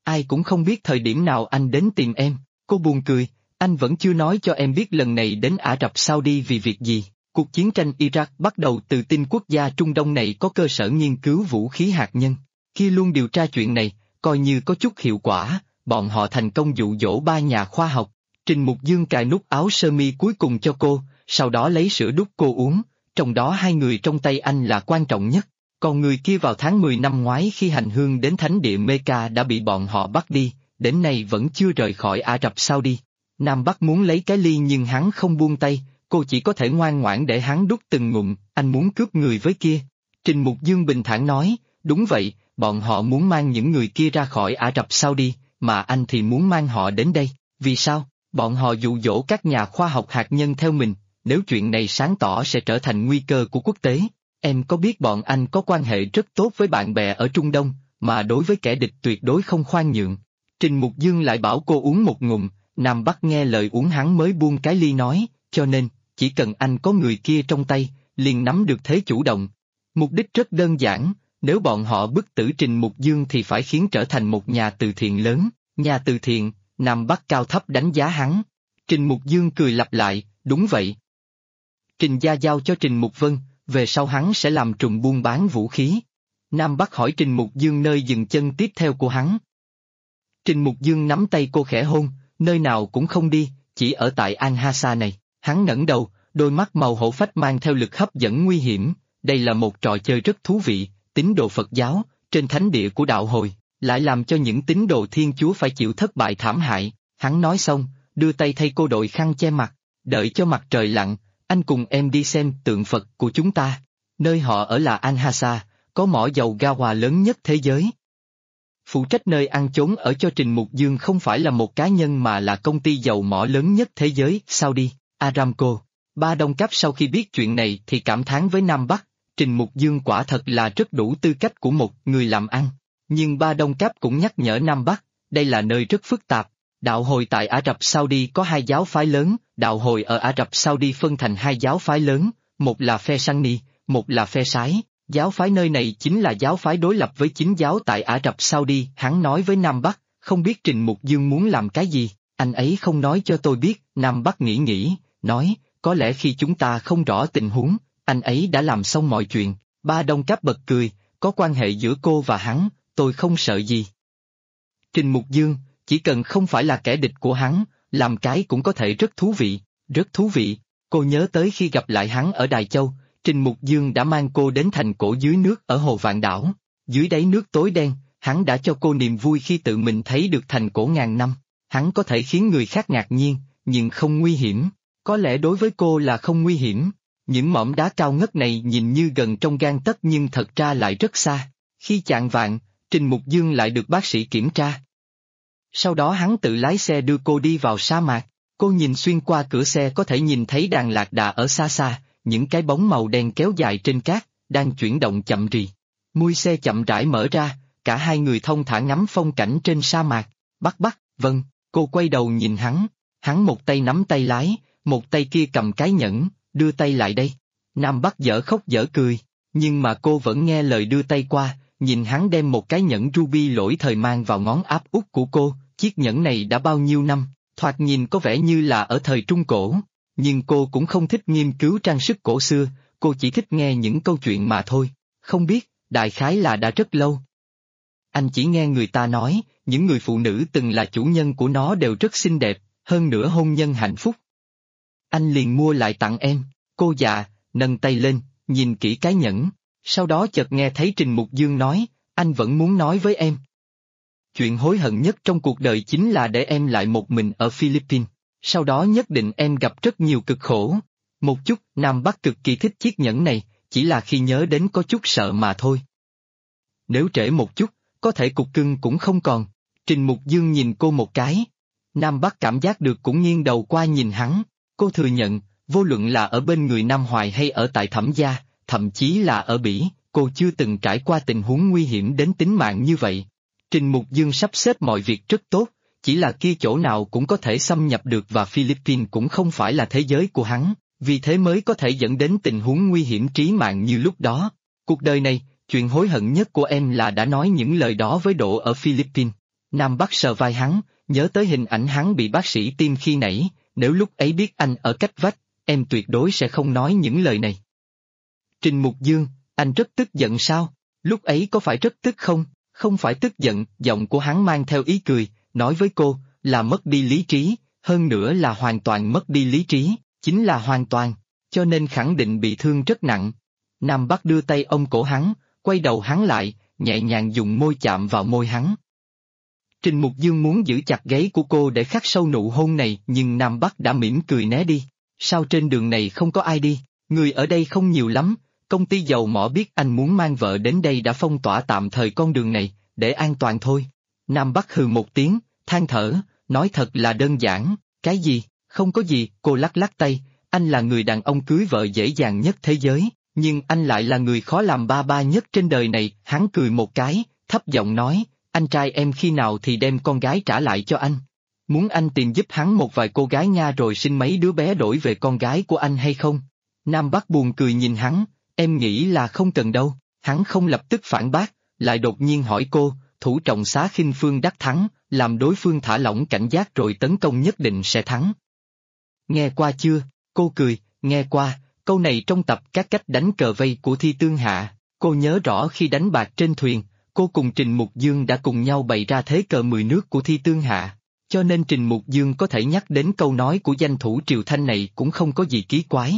Ai cũng không biết thời điểm nào anh đến tìm em. Cô buồn cười, anh vẫn chưa nói cho em biết lần này đến Ả Rập Saudi vì việc gì. Cuộc chiến tranh Iraq bắt đầu từ tin quốc gia Trung Đông này có cơ sở nghiên cứu vũ khí hạt nhân. Khi luôn điều tra chuyện này, coi như có chút hiệu quả, bọn họ thành công dụ dỗ ba nhà khoa học. Trình Mục Dương cài nút áo sơ mi cuối cùng cho cô, sau đó lấy sữa đút cô uống, trong đó hai người trong tay anh là quan trọng nhất. Còn người kia vào tháng 10 năm ngoái khi hành hương đến thánh địa Mecca đã bị bọn họ bắt đi, đến nay vẫn chưa rời khỏi Ả Rập Saudi. Nam Bắc muốn lấy cái ly nhưng hắn không buông tay, cô chỉ có thể ngoan ngoãn để hắn đút từng ngụm, anh muốn cướp người với kia. Trình Mục Dương bình thản nói, đúng vậy, bọn họ muốn mang những người kia ra khỏi Ả Rập Saudi, mà anh thì muốn mang họ đến đây, vì sao? Bọn họ dụ dỗ các nhà khoa học hạt nhân theo mình, nếu chuyện này sáng tỏ sẽ trở thành nguy cơ của quốc tế. Em có biết bọn anh có quan hệ rất tốt với bạn bè ở Trung Đông, mà đối với kẻ địch tuyệt đối không khoan nhượng. Trình Mục Dương lại bảo cô uống một ngụm, Nam Bắc nghe lời uống hắn mới buông cái ly nói, cho nên, chỉ cần anh có người kia trong tay, liền nắm được thế chủ động. Mục đích rất đơn giản, nếu bọn họ bức tử Trình Mục Dương thì phải khiến trở thành một nhà từ thiện lớn, nhà từ thiện, Nam Bắc cao thấp đánh giá hắn. Trình Mục Dương cười lặp lại, đúng vậy. Trình Gia giao cho Trình Mục Vân, về sau hắn sẽ làm trùm buôn bán vũ khí. Nam Bắc hỏi Trình Mục Dương nơi dừng chân tiếp theo của hắn. Trình Mục Dương nắm tay cô khẽ hôn, nơi nào cũng không đi, chỉ ở tại Al-Hasa này. Hắn ngẩng đầu, đôi mắt màu hổ phách mang theo lực hấp dẫn nguy hiểm. Đây là một trò chơi rất thú vị, tín đồ Phật giáo, trên thánh địa của đạo hồi, lại làm cho những tín đồ Thiên Chúa phải chịu thất bại thảm hại. Hắn nói xong, đưa tay thay cô đội khăn che mặt, đợi cho mặt trời lặn, anh cùng em đi xem tượng Phật của chúng ta. Nơi họ ở là Al-Hasa, có mỏ dầu ga hòa lớn nhất thế giới. Phụ trách nơi ăn chốn ở cho Trình Mục Dương không phải là một cá nhân mà là công ty dầu mỏ lớn nhất thế giới, Saudi Aramco. Ba Đông Cấp sau khi biết chuyện này thì cảm thán với Nam Bắc, Trình Mục Dương quả thật là rất đủ tư cách của một người làm ăn. Nhưng Ba Đông Cấp cũng nhắc nhở Nam Bắc, đây là nơi rất phức tạp. Đạo hồi tại Ả Rập Saudi có hai giáo phái lớn, đạo hồi ở Ả Rập Saudi phân thành hai giáo phái lớn, một là phe Sunni, một là phe Sái. Giáo phái nơi này chính là giáo phái đối lập với chính giáo tại Ả Rập Saudi. Hắn nói với Nam Bắc, không biết Trình Mục Dương muốn làm cái gì, anh ấy không nói cho tôi biết. Nam Bắc nghĩ, nói, có lẽ khi chúng ta không rõ tình huống, anh ấy đã làm xong mọi chuyện. Ba Đông Cấp bật cười, có quan hệ giữa cô và hắn, tôi không sợ gì. Trình Mục Dương, chỉ cần không phải là kẻ địch của hắn, làm cái cũng có thể rất thú vị, rất thú vị. Cô nhớ tới khi gặp lại hắn ở Đài Châu, Trình Mục Dương đã mang cô đến thành cổ dưới nước ở Hồ Vạn Đảo. Dưới đáy nước tối đen, hắn đã cho cô niềm vui khi tự mình thấy được thành cổ ngàn năm. Hắn có thể khiến người khác ngạc nhiên, nhưng không nguy hiểm. Có lẽ đối với cô là không nguy hiểm. Những mỏm đá cao ngất này nhìn như gần trong gang tấc nhưng thật ra lại rất xa. Khi chạng vạng, Trình Mục Dương lại được bác sĩ kiểm tra. Sau đó hắn tự lái xe đưa cô đi vào sa mạc. Cô nhìn xuyên qua cửa xe có thể nhìn thấy đàn lạc đà ở xa xa, những cái bóng màu đen kéo dài trên cát, đang chuyển động chậm rì. Mui xe chậm rãi mở ra, cả hai người thông thả ngắm phong cảnh trên sa mạc. Bắc, vâng, cô quay đầu nhìn hắn một tay nắm tay lái, một tay kia cầm cái nhẫn, đưa tay lại đây. Nam Bắc dở khóc dở cười, nhưng mà cô vẫn nghe lời đưa tay qua, nhìn hắn đem một cái nhẫn ruby lỗi thời mang vào ngón áp út của cô. Chiếc nhẫn này đã bao nhiêu năm, thoạt nhìn có vẻ như là ở thời Trung Cổ, nhưng cô cũng không thích nghiên cứu trang sức cổ xưa, cô chỉ thích nghe những câu chuyện mà thôi, không biết, đại khái là đã rất lâu. Anh chỉ nghe người ta nói, những người phụ nữ từng là chủ nhân của nó đều rất xinh đẹp, hơn nữa hôn nhân hạnh phúc. Anh liền mua lại tặng em. Cô dạ, nâng tay lên, nhìn kỹ cái nhẫn, sau đó chợt nghe thấy Trình Mục Dương nói, anh vẫn muốn nói với em. Chuyện hối hận nhất trong cuộc đời chính là để em lại một mình ở Philippines, sau đó nhất định em gặp rất nhiều cực khổ. Một chút, Nam Bắc cực kỳ thích chiếc nhẫn này, chỉ là khi nhớ đến có chút sợ mà thôi. Nếu trễ một chút, có thể cục cưng cũng không còn. Trình Mục Dương nhìn cô một cái. Nam Bắc cảm giác được cũng nghiêng đầu qua nhìn hắn. Cô thừa nhận, vô luận là ở bên người Nam Hoài hay ở tại Thẩm gia, thậm chí là ở Bỉ, cô chưa từng trải qua tình huống nguy hiểm đến tính mạng như vậy. Trình Mục Dương sắp xếp mọi việc rất tốt, chỉ là kia chỗ nào cũng có thể xâm nhập được và Philippines cũng không phải là thế giới của hắn, vì thế mới có thể dẫn đến tình huống nguy hiểm trí mạng như lúc đó. Cuộc đời này, chuyện hối hận nhất của em là đã nói những lời đó với Độ ở Philippines. Nam Bắc sờ vai hắn, nhớ tới hình ảnh hắn bị bác sĩ tiêm khi nãy, nếu lúc ấy biết anh ở cách vách, em tuyệt đối sẽ không nói những lời này. Trình Mục Dương, anh rất tức giận sao? Lúc ấy có phải rất tức không? Không phải tức giận, giọng của hắn mang theo ý cười, nói với cô, là mất đi lý trí, hơn nữa là hoàn toàn mất đi lý trí, chính là hoàn toàn, cho nên khẳng định bị thương rất nặng. Nam Bắc đưa tay ôm cổ hắn, quay đầu hắn lại, nhẹ nhàng dùng môi chạm vào môi hắn. Trình Mục Dương muốn giữ chặt gáy của cô để khắc sâu nụ hôn này, nhưng Nam Bắc đã mỉm cười né đi. Sao trên đường này không có ai đi? Người ở đây không nhiều lắm, công ty dầu mỏ biết anh muốn mang vợ đến đây đã phong tỏa tạm thời con đường này, để an toàn thôi. Nam Bắc hừ một tiếng, than thở, nói thật là đơn giản, cái gì, không có gì, cô lắc lắc tay, anh là người đàn ông cưới vợ dễ dàng nhất thế giới, nhưng anh lại là người khó làm ba ba nhất trên đời này, hắn cười một cái, thấp giọng nói, anh trai em khi nào thì đem con gái trả lại cho anh. Muốn anh tìm giúp hắn một vài cô gái nha rồi sinh mấy đứa bé đổi về con gái của anh hay không? Nam Bắc buồn cười nhìn hắn, em nghĩ là không cần đâu, hắn không lập tức phản bác, lại đột nhiên hỏi cô, thủ trọng xá khinh phương đắc thắng, làm đối phương thả lỏng cảnh giác rồi tấn công nhất định sẽ thắng. Nghe qua chưa? Cô cười, nghe qua, câu này trong tập các cách đánh cờ vây của Thi Tương Hạ, cô nhớ rõ khi đánh bạc trên thuyền, cô cùng Trình Mục Dương đã cùng nhau bày ra thế cờ 10 nước của Thi Tương Hạ, cho nên Trình Mục Dương có thể nhắc đến câu nói của danh thủ Triều Thanh này cũng không có gì kỳ quái.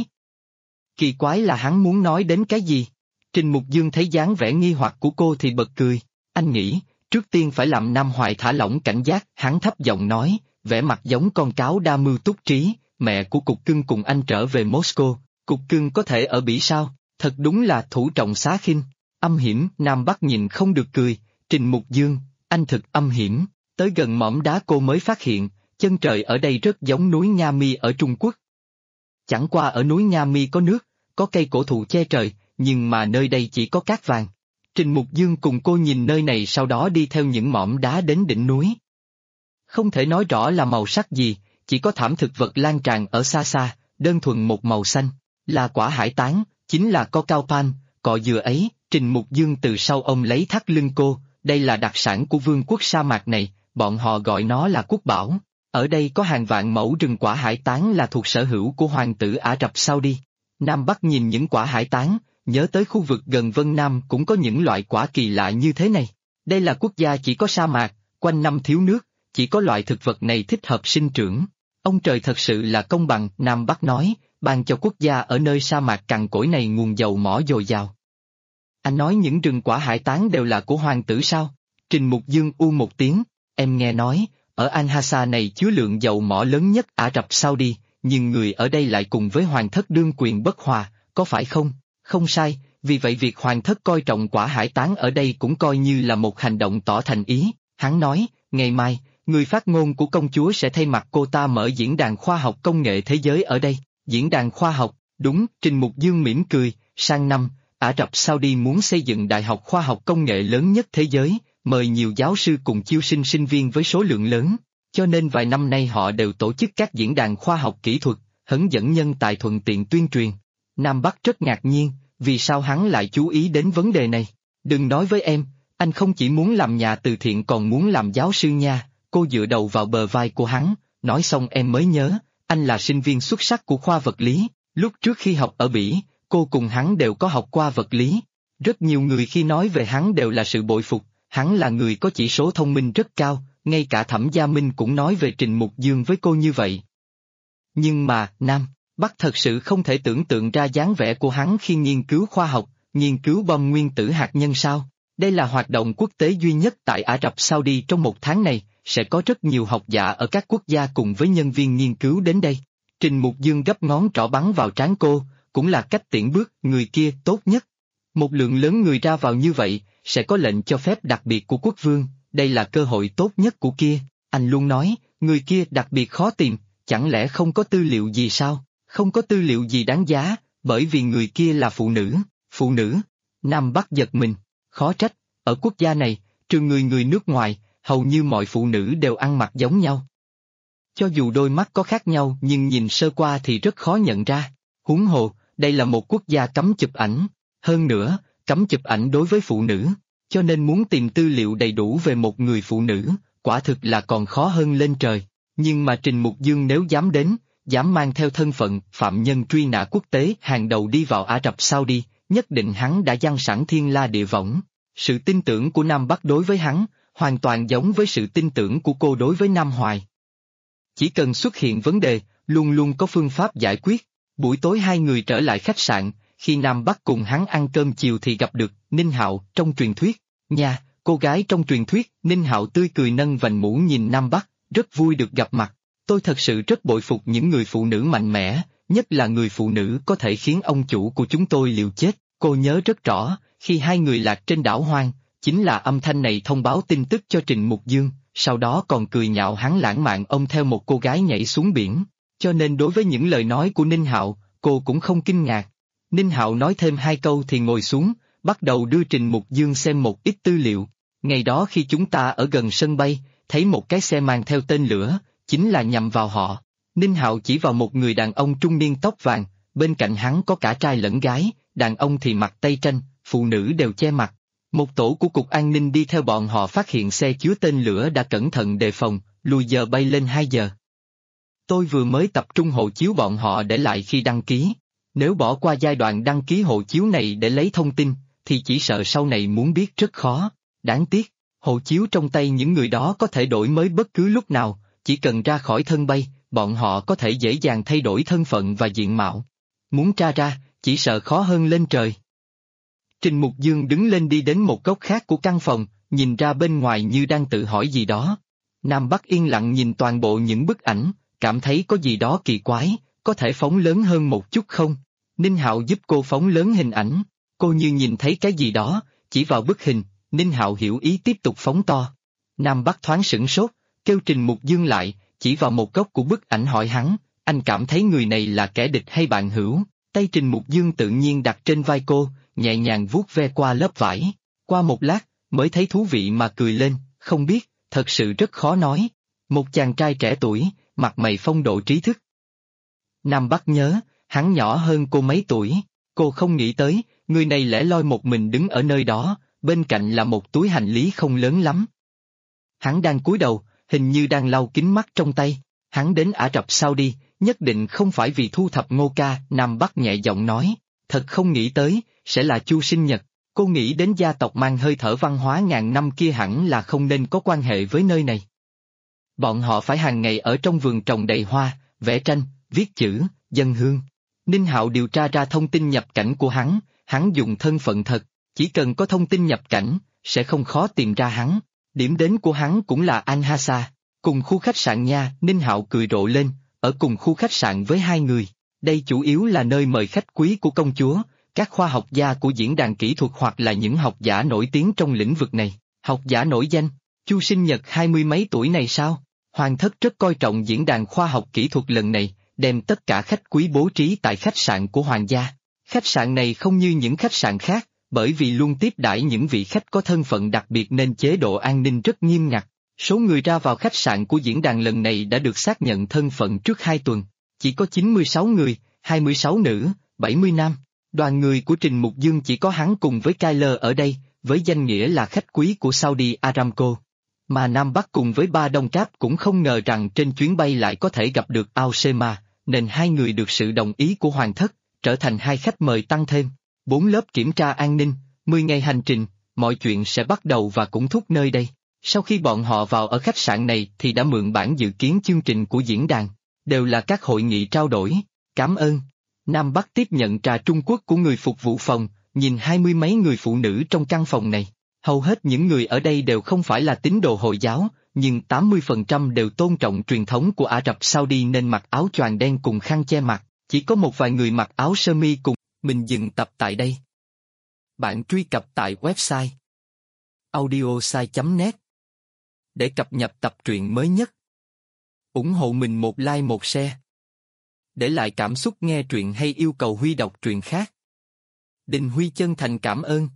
Kỳ quái là hắn muốn nói đến cái gì? Trình Mục Dương thấy dáng vẻ nghi hoặc của cô thì bật cười, anh nghĩ, trước tiên phải làm Nam Hoài thả lỏng cảnh giác, hắn thấp giọng nói, vẻ mặt giống con cáo đa mưu túc trí, mẹ của Cục Cưng cùng anh trở về Moscow, Cục Cưng có thể ở Bỉ sao, thật đúng là thủ trọng xá khinh, âm hiểm, Nam Bắc nhìn không được cười, Trình Mục Dương, anh thực âm hiểm, tới gần mỏm đá cô mới phát hiện, chân trời ở đây rất giống núi Nga Mi ở Trung Quốc. Chẳng qua ở núi Nga Mi có nước, có cây cổ thụ che trời, nhưng mà nơi đây chỉ có cát vàng. Trình Mục Dương cùng cô nhìn nơi này sau đó đi theo những mỏm đá đến đỉnh núi. Không thể nói rõ là màu sắc gì, chỉ có thảm thực vật lan tràn ở xa xa, đơn thuần một màu xanh, là quả hải tán, chính là co cao pan, cọ dừa ấy, Trình Mục Dương từ sau ông lấy thắt lưng cô, đây là đặc sản của vương quốc sa mạc này, bọn họ gọi nó là quốc bảo. Ở đây có hàng vạn mẫu rừng quả hải tán là thuộc sở hữu của hoàng tử Ả Rập Saudi. Nam Bắc nhìn những quả hải tán, nhớ tới khu vực gần Vân Nam cũng có những loại quả kỳ lạ như thế này. Đây là quốc gia chỉ có sa mạc, quanh năm thiếu nước, chỉ có loại thực vật này thích hợp sinh trưởng. Ông trời thật sự là công bằng, Nam Bắc nói, ban cho quốc gia ở nơi sa mạc cằn cỗi này nguồn dầu mỏ dồi dào. Anh nói những rừng quả hải tán đều là của hoàng tử sao? Trình Mục Dương u một tiếng, em nghe nói, ở Al-Hasa này chứa lượng dầu mỏ lớn nhất Ả Rập Saudi, nhưng người ở đây lại cùng với hoàng thất đương quyền bất hòa, có phải không? Không sai, vì vậy việc hoàng thất coi trọng quả hải tán ở đây cũng coi như là một hành động tỏ thành ý. Hắn nói, ngày mai, người phát ngôn của công chúa sẽ thay mặt cô ta mở diễn đàn khoa học công nghệ thế giới ở đây. Diễn đàn khoa học, đúng, Trình Mục Dương mỉm cười, sang năm, Ả Rập Saudi muốn xây dựng đại học khoa học công nghệ lớn nhất thế giới, mời nhiều giáo sư cùng chiêu sinh sinh viên với số lượng lớn, cho nên vài năm nay họ đều tổ chức các diễn đàn khoa học kỹ thuật, hướng dẫn nhân tài thuận tiện tuyên truyền. Nam Bắc rất ngạc nhiên, vì sao hắn lại chú ý đến vấn đề này? Đừng nói với em, anh không chỉ muốn làm nhà từ thiện còn muốn làm giáo sư nha, cô dựa đầu vào bờ vai của hắn, nói xong em mới nhớ, anh là sinh viên xuất sắc của khoa vật lý, lúc trước khi học ở Bỉ, cô cùng hắn đều có học qua vật lý. Rất nhiều người khi nói về hắn đều là sự bội phục, hắn là người có chỉ số thông minh rất cao, ngay cả Thẩm Gia Minh cũng nói về Trình Mục Dương với cô như vậy. Nhưng mà, Nam Bắc thật sự không thể tưởng tượng ra dáng vẻ của hắn khi nghiên cứu khoa học, nghiên cứu bom nguyên tử hạt nhân sao? Đây là hoạt động quốc tế duy nhất tại Ả Rập Saudi trong một tháng này, sẽ có rất nhiều học giả ở các quốc gia cùng với nhân viên nghiên cứu đến đây. Trình Mục Dương gấp ngón trỏ bắn vào trán cô, cũng là cách tiễn bước, người kia tốt nhất. Một lượng lớn người ra vào như vậy, sẽ có lệnh cho phép đặc biệt của quốc vương, đây là cơ hội tốt nhất của kia. Anh luôn nói, người kia đặc biệt khó tìm, chẳng lẽ không có tư liệu gì sao? Không có tư liệu gì đáng giá, bởi vì người kia là phụ nữ. Nam Bắc giật mình, khó trách, ở quốc gia này, trừ người nước ngoài, hầu như mọi phụ nữ đều ăn mặc giống nhau. Cho dù đôi mắt có khác nhau nhưng nhìn sơ qua thì rất khó nhận ra. Huống hồ, đây là một quốc gia cấm chụp ảnh, hơn nữa, cấm chụp ảnh đối với phụ nữ, cho nên muốn tìm tư liệu đầy đủ về một người phụ nữ, quả thực là còn khó hơn lên trời. Nhưng mà Trình Mục Dương nếu dám đến, dám mang theo thân phận phạm nhân truy nã quốc tế hàng đầu đi vào Ả Rập Saudi, nhất định hắn đã giăng sẵn thiên la địa võng. Sự tin tưởng của Nam Bắc đối với hắn, hoàn toàn giống với sự tin tưởng của cô đối với Nam Hoài. Chỉ cần xuất hiện vấn đề, luôn luôn có phương pháp giải quyết. Buổi tối hai người trở lại khách sạn, khi Nam Bắc cùng hắn ăn cơm chiều thì gặp được Ninh Hạo trong truyền thuyết. Nha, cô gái trong truyền thuyết, Ninh Hạo tươi cười nâng vành mũ nhìn Nam Bắc, rất vui được gặp mặt. Tôi thật sự rất bội phục những người phụ nữ mạnh mẽ, nhất là người phụ nữ có thể khiến ông chủ của chúng tôi liều chết. Cô nhớ rất rõ, khi hai người lạc trên đảo hoang, chính là âm thanh này thông báo tin tức cho Trình Mục Dương, sau đó còn cười nhạo hắn lãng mạn ôm theo một cô gái nhảy xuống biển. Cho nên đối với những lời nói của Ninh Hạo, cô cũng không kinh ngạc. Ninh Hạo nói thêm hai câu thì ngồi xuống, bắt đầu đưa Trình Mục Dương xem một ít tư liệu. Ngày đó khi chúng ta ở gần sân bay, thấy một cái xe mang theo tên lửa, chính là nhằm vào họ. Ninh Hạo chỉ vào một người đàn ông trung niên tóc vàng, bên cạnh hắn có cả trai lẫn gái, đàn ông thì mặc tây tranh, phụ nữ đều che mặt. Một tổ của cục an ninh đi theo bọn họ phát hiện xe chứa tên lửa đã cẩn thận đề phòng, lùi giờ bay lên 2 giờ. Tôi vừa mới tập trung hộ chiếu bọn họ để lại khi đăng ký. Nếu bỏ qua giai đoạn đăng ký hộ chiếu này để lấy thông tin, thì chỉ sợ sau này muốn biết rất khó. Đáng tiếc, hộ chiếu trong tay những người đó có thể đổi mới bất cứ lúc nào, chỉ cần ra khỏi thân bay, bọn họ có thể dễ dàng thay đổi thân phận và diện mạo. Muốn tra ra, chỉ sợ khó hơn lên trời. Trình Mục Dương đứng lên đi đến một góc khác của căn phòng, nhìn ra bên ngoài như đang tự hỏi gì đó. Nam Bắc yên lặng nhìn toàn bộ những bức ảnh, cảm thấy có gì đó kỳ quái, có thể phóng lớn hơn một chút không? Ninh Hạo giúp cô phóng lớn hình ảnh, cô như nhìn thấy cái gì đó, chỉ vào bức hình, Ninh Hạo hiểu ý tiếp tục phóng to. Nam Bắc thoáng sửng sốt, kêu Trình Mục Dương lại, chỉ vào một góc của bức ảnh hỏi hắn, anh cảm thấy người này là kẻ địch hay bạn hữu? Tay Trình Mục Dương tự nhiên đặt trên vai cô, nhẹ nhàng vuốt ve qua lớp vải. Qua một lát, mới thấy thú vị mà cười lên, không biết, thật sự rất khó nói. Một chàng trai trẻ tuổi, mặt mày phong độ trí thức. Nam Bắc nhớ, hắn nhỏ hơn cô mấy tuổi, cô không nghĩ tới, người này lẻ loi một mình đứng ở nơi đó, bên cạnh là một túi hành lý không lớn lắm. Hắn đang cúi đầu, hình như đang lau kính mắt trong tay, hắn đến Ả Rập Saudi, nhất định không phải vì thu thập Ngô ca, Nam Bắc nhẹ giọng nói, thật không nghĩ tới, sẽ là Chu sinh nhật, cô nghĩ đến gia tộc mang hơi thở văn hóa ngàn năm kia hẳn là không nên có quan hệ với nơi này. Bọn họ phải hàng ngày ở trong vườn trồng đầy hoa, vẽ tranh, viết chữ, dâng hương. Ninh Hạo điều tra ra thông tin nhập cảnh của hắn dùng thân phận thật, chỉ cần có thông tin nhập cảnh, sẽ không khó tìm ra hắn. Điểm đến của hắn cũng là Al-Hasa, cùng khu khách sạn nha. Ninh Hạo cười rộ lên, ở cùng khu khách sạn với hai người. Đây chủ yếu là nơi mời khách quý của công chúa, các khoa học gia của diễn đàn kỹ thuật hoặc là những học giả nổi tiếng trong lĩnh vực này. Học giả nổi danh, Chu sinh nhật 20 mấy tuổi này sao? Hoàng thất rất coi trọng diễn đàn khoa học kỹ thuật lần này, đem tất cả khách quý bố trí tại khách sạn của hoàng gia. Khách sạn này không như những khách sạn khác, bởi vì luôn tiếp đãi những vị khách có thân phận đặc biệt nên chế độ an ninh rất nghiêm ngặt. Số người ra vào khách sạn của diễn đàn lần này đã được xác nhận thân phận trước 2 tuần. Chỉ có 96 người, 26 nữ, 70 nam. Đoàn người của Trình Mục Dương chỉ có hắn cùng với Kyler ở đây, với danh nghĩa là khách quý của Saudi Aramco. Mà Nam Bắc cùng với ba Đông Cáp cũng không ngờ rằng trên chuyến bay lại có thể gặp được Al-Sema, nên hai người được sự đồng ý của Hoàng thất, trở thành hai khách mời tăng thêm. 4 lớp kiểm tra an ninh, 10 ngày hành trình, mọi chuyện sẽ bắt đầu và cũng thúc nơi đây. Sau khi bọn họ vào ở khách sạn này thì đã mượn bản dự kiến chương trình của diễn đàn, đều là các hội nghị trao đổi. Cảm ơn. Nam Bắc tiếp nhận trà Trung Quốc của người phục vụ phòng, nhìn 20 mấy người phụ nữ trong căn phòng này. Hầu hết những người ở đây đều không phải là tín đồ Hồi giáo, nhưng 80% đều tôn trọng truyền thống của Ả Rập Saudi nên mặc áo choàng đen cùng khăn che mặt, chỉ có một vài người mặc áo sơ mi cùng. Mình dừng tập tại đây. Bạn truy cập tại website audiosai.net để cập nhật tập truyện mới nhất. Ủng hộ mình một like một share. Để lại cảm xúc nghe truyện hay yêu cầu Huy đọc truyện khác. Đình Huy chân thành cảm ơn.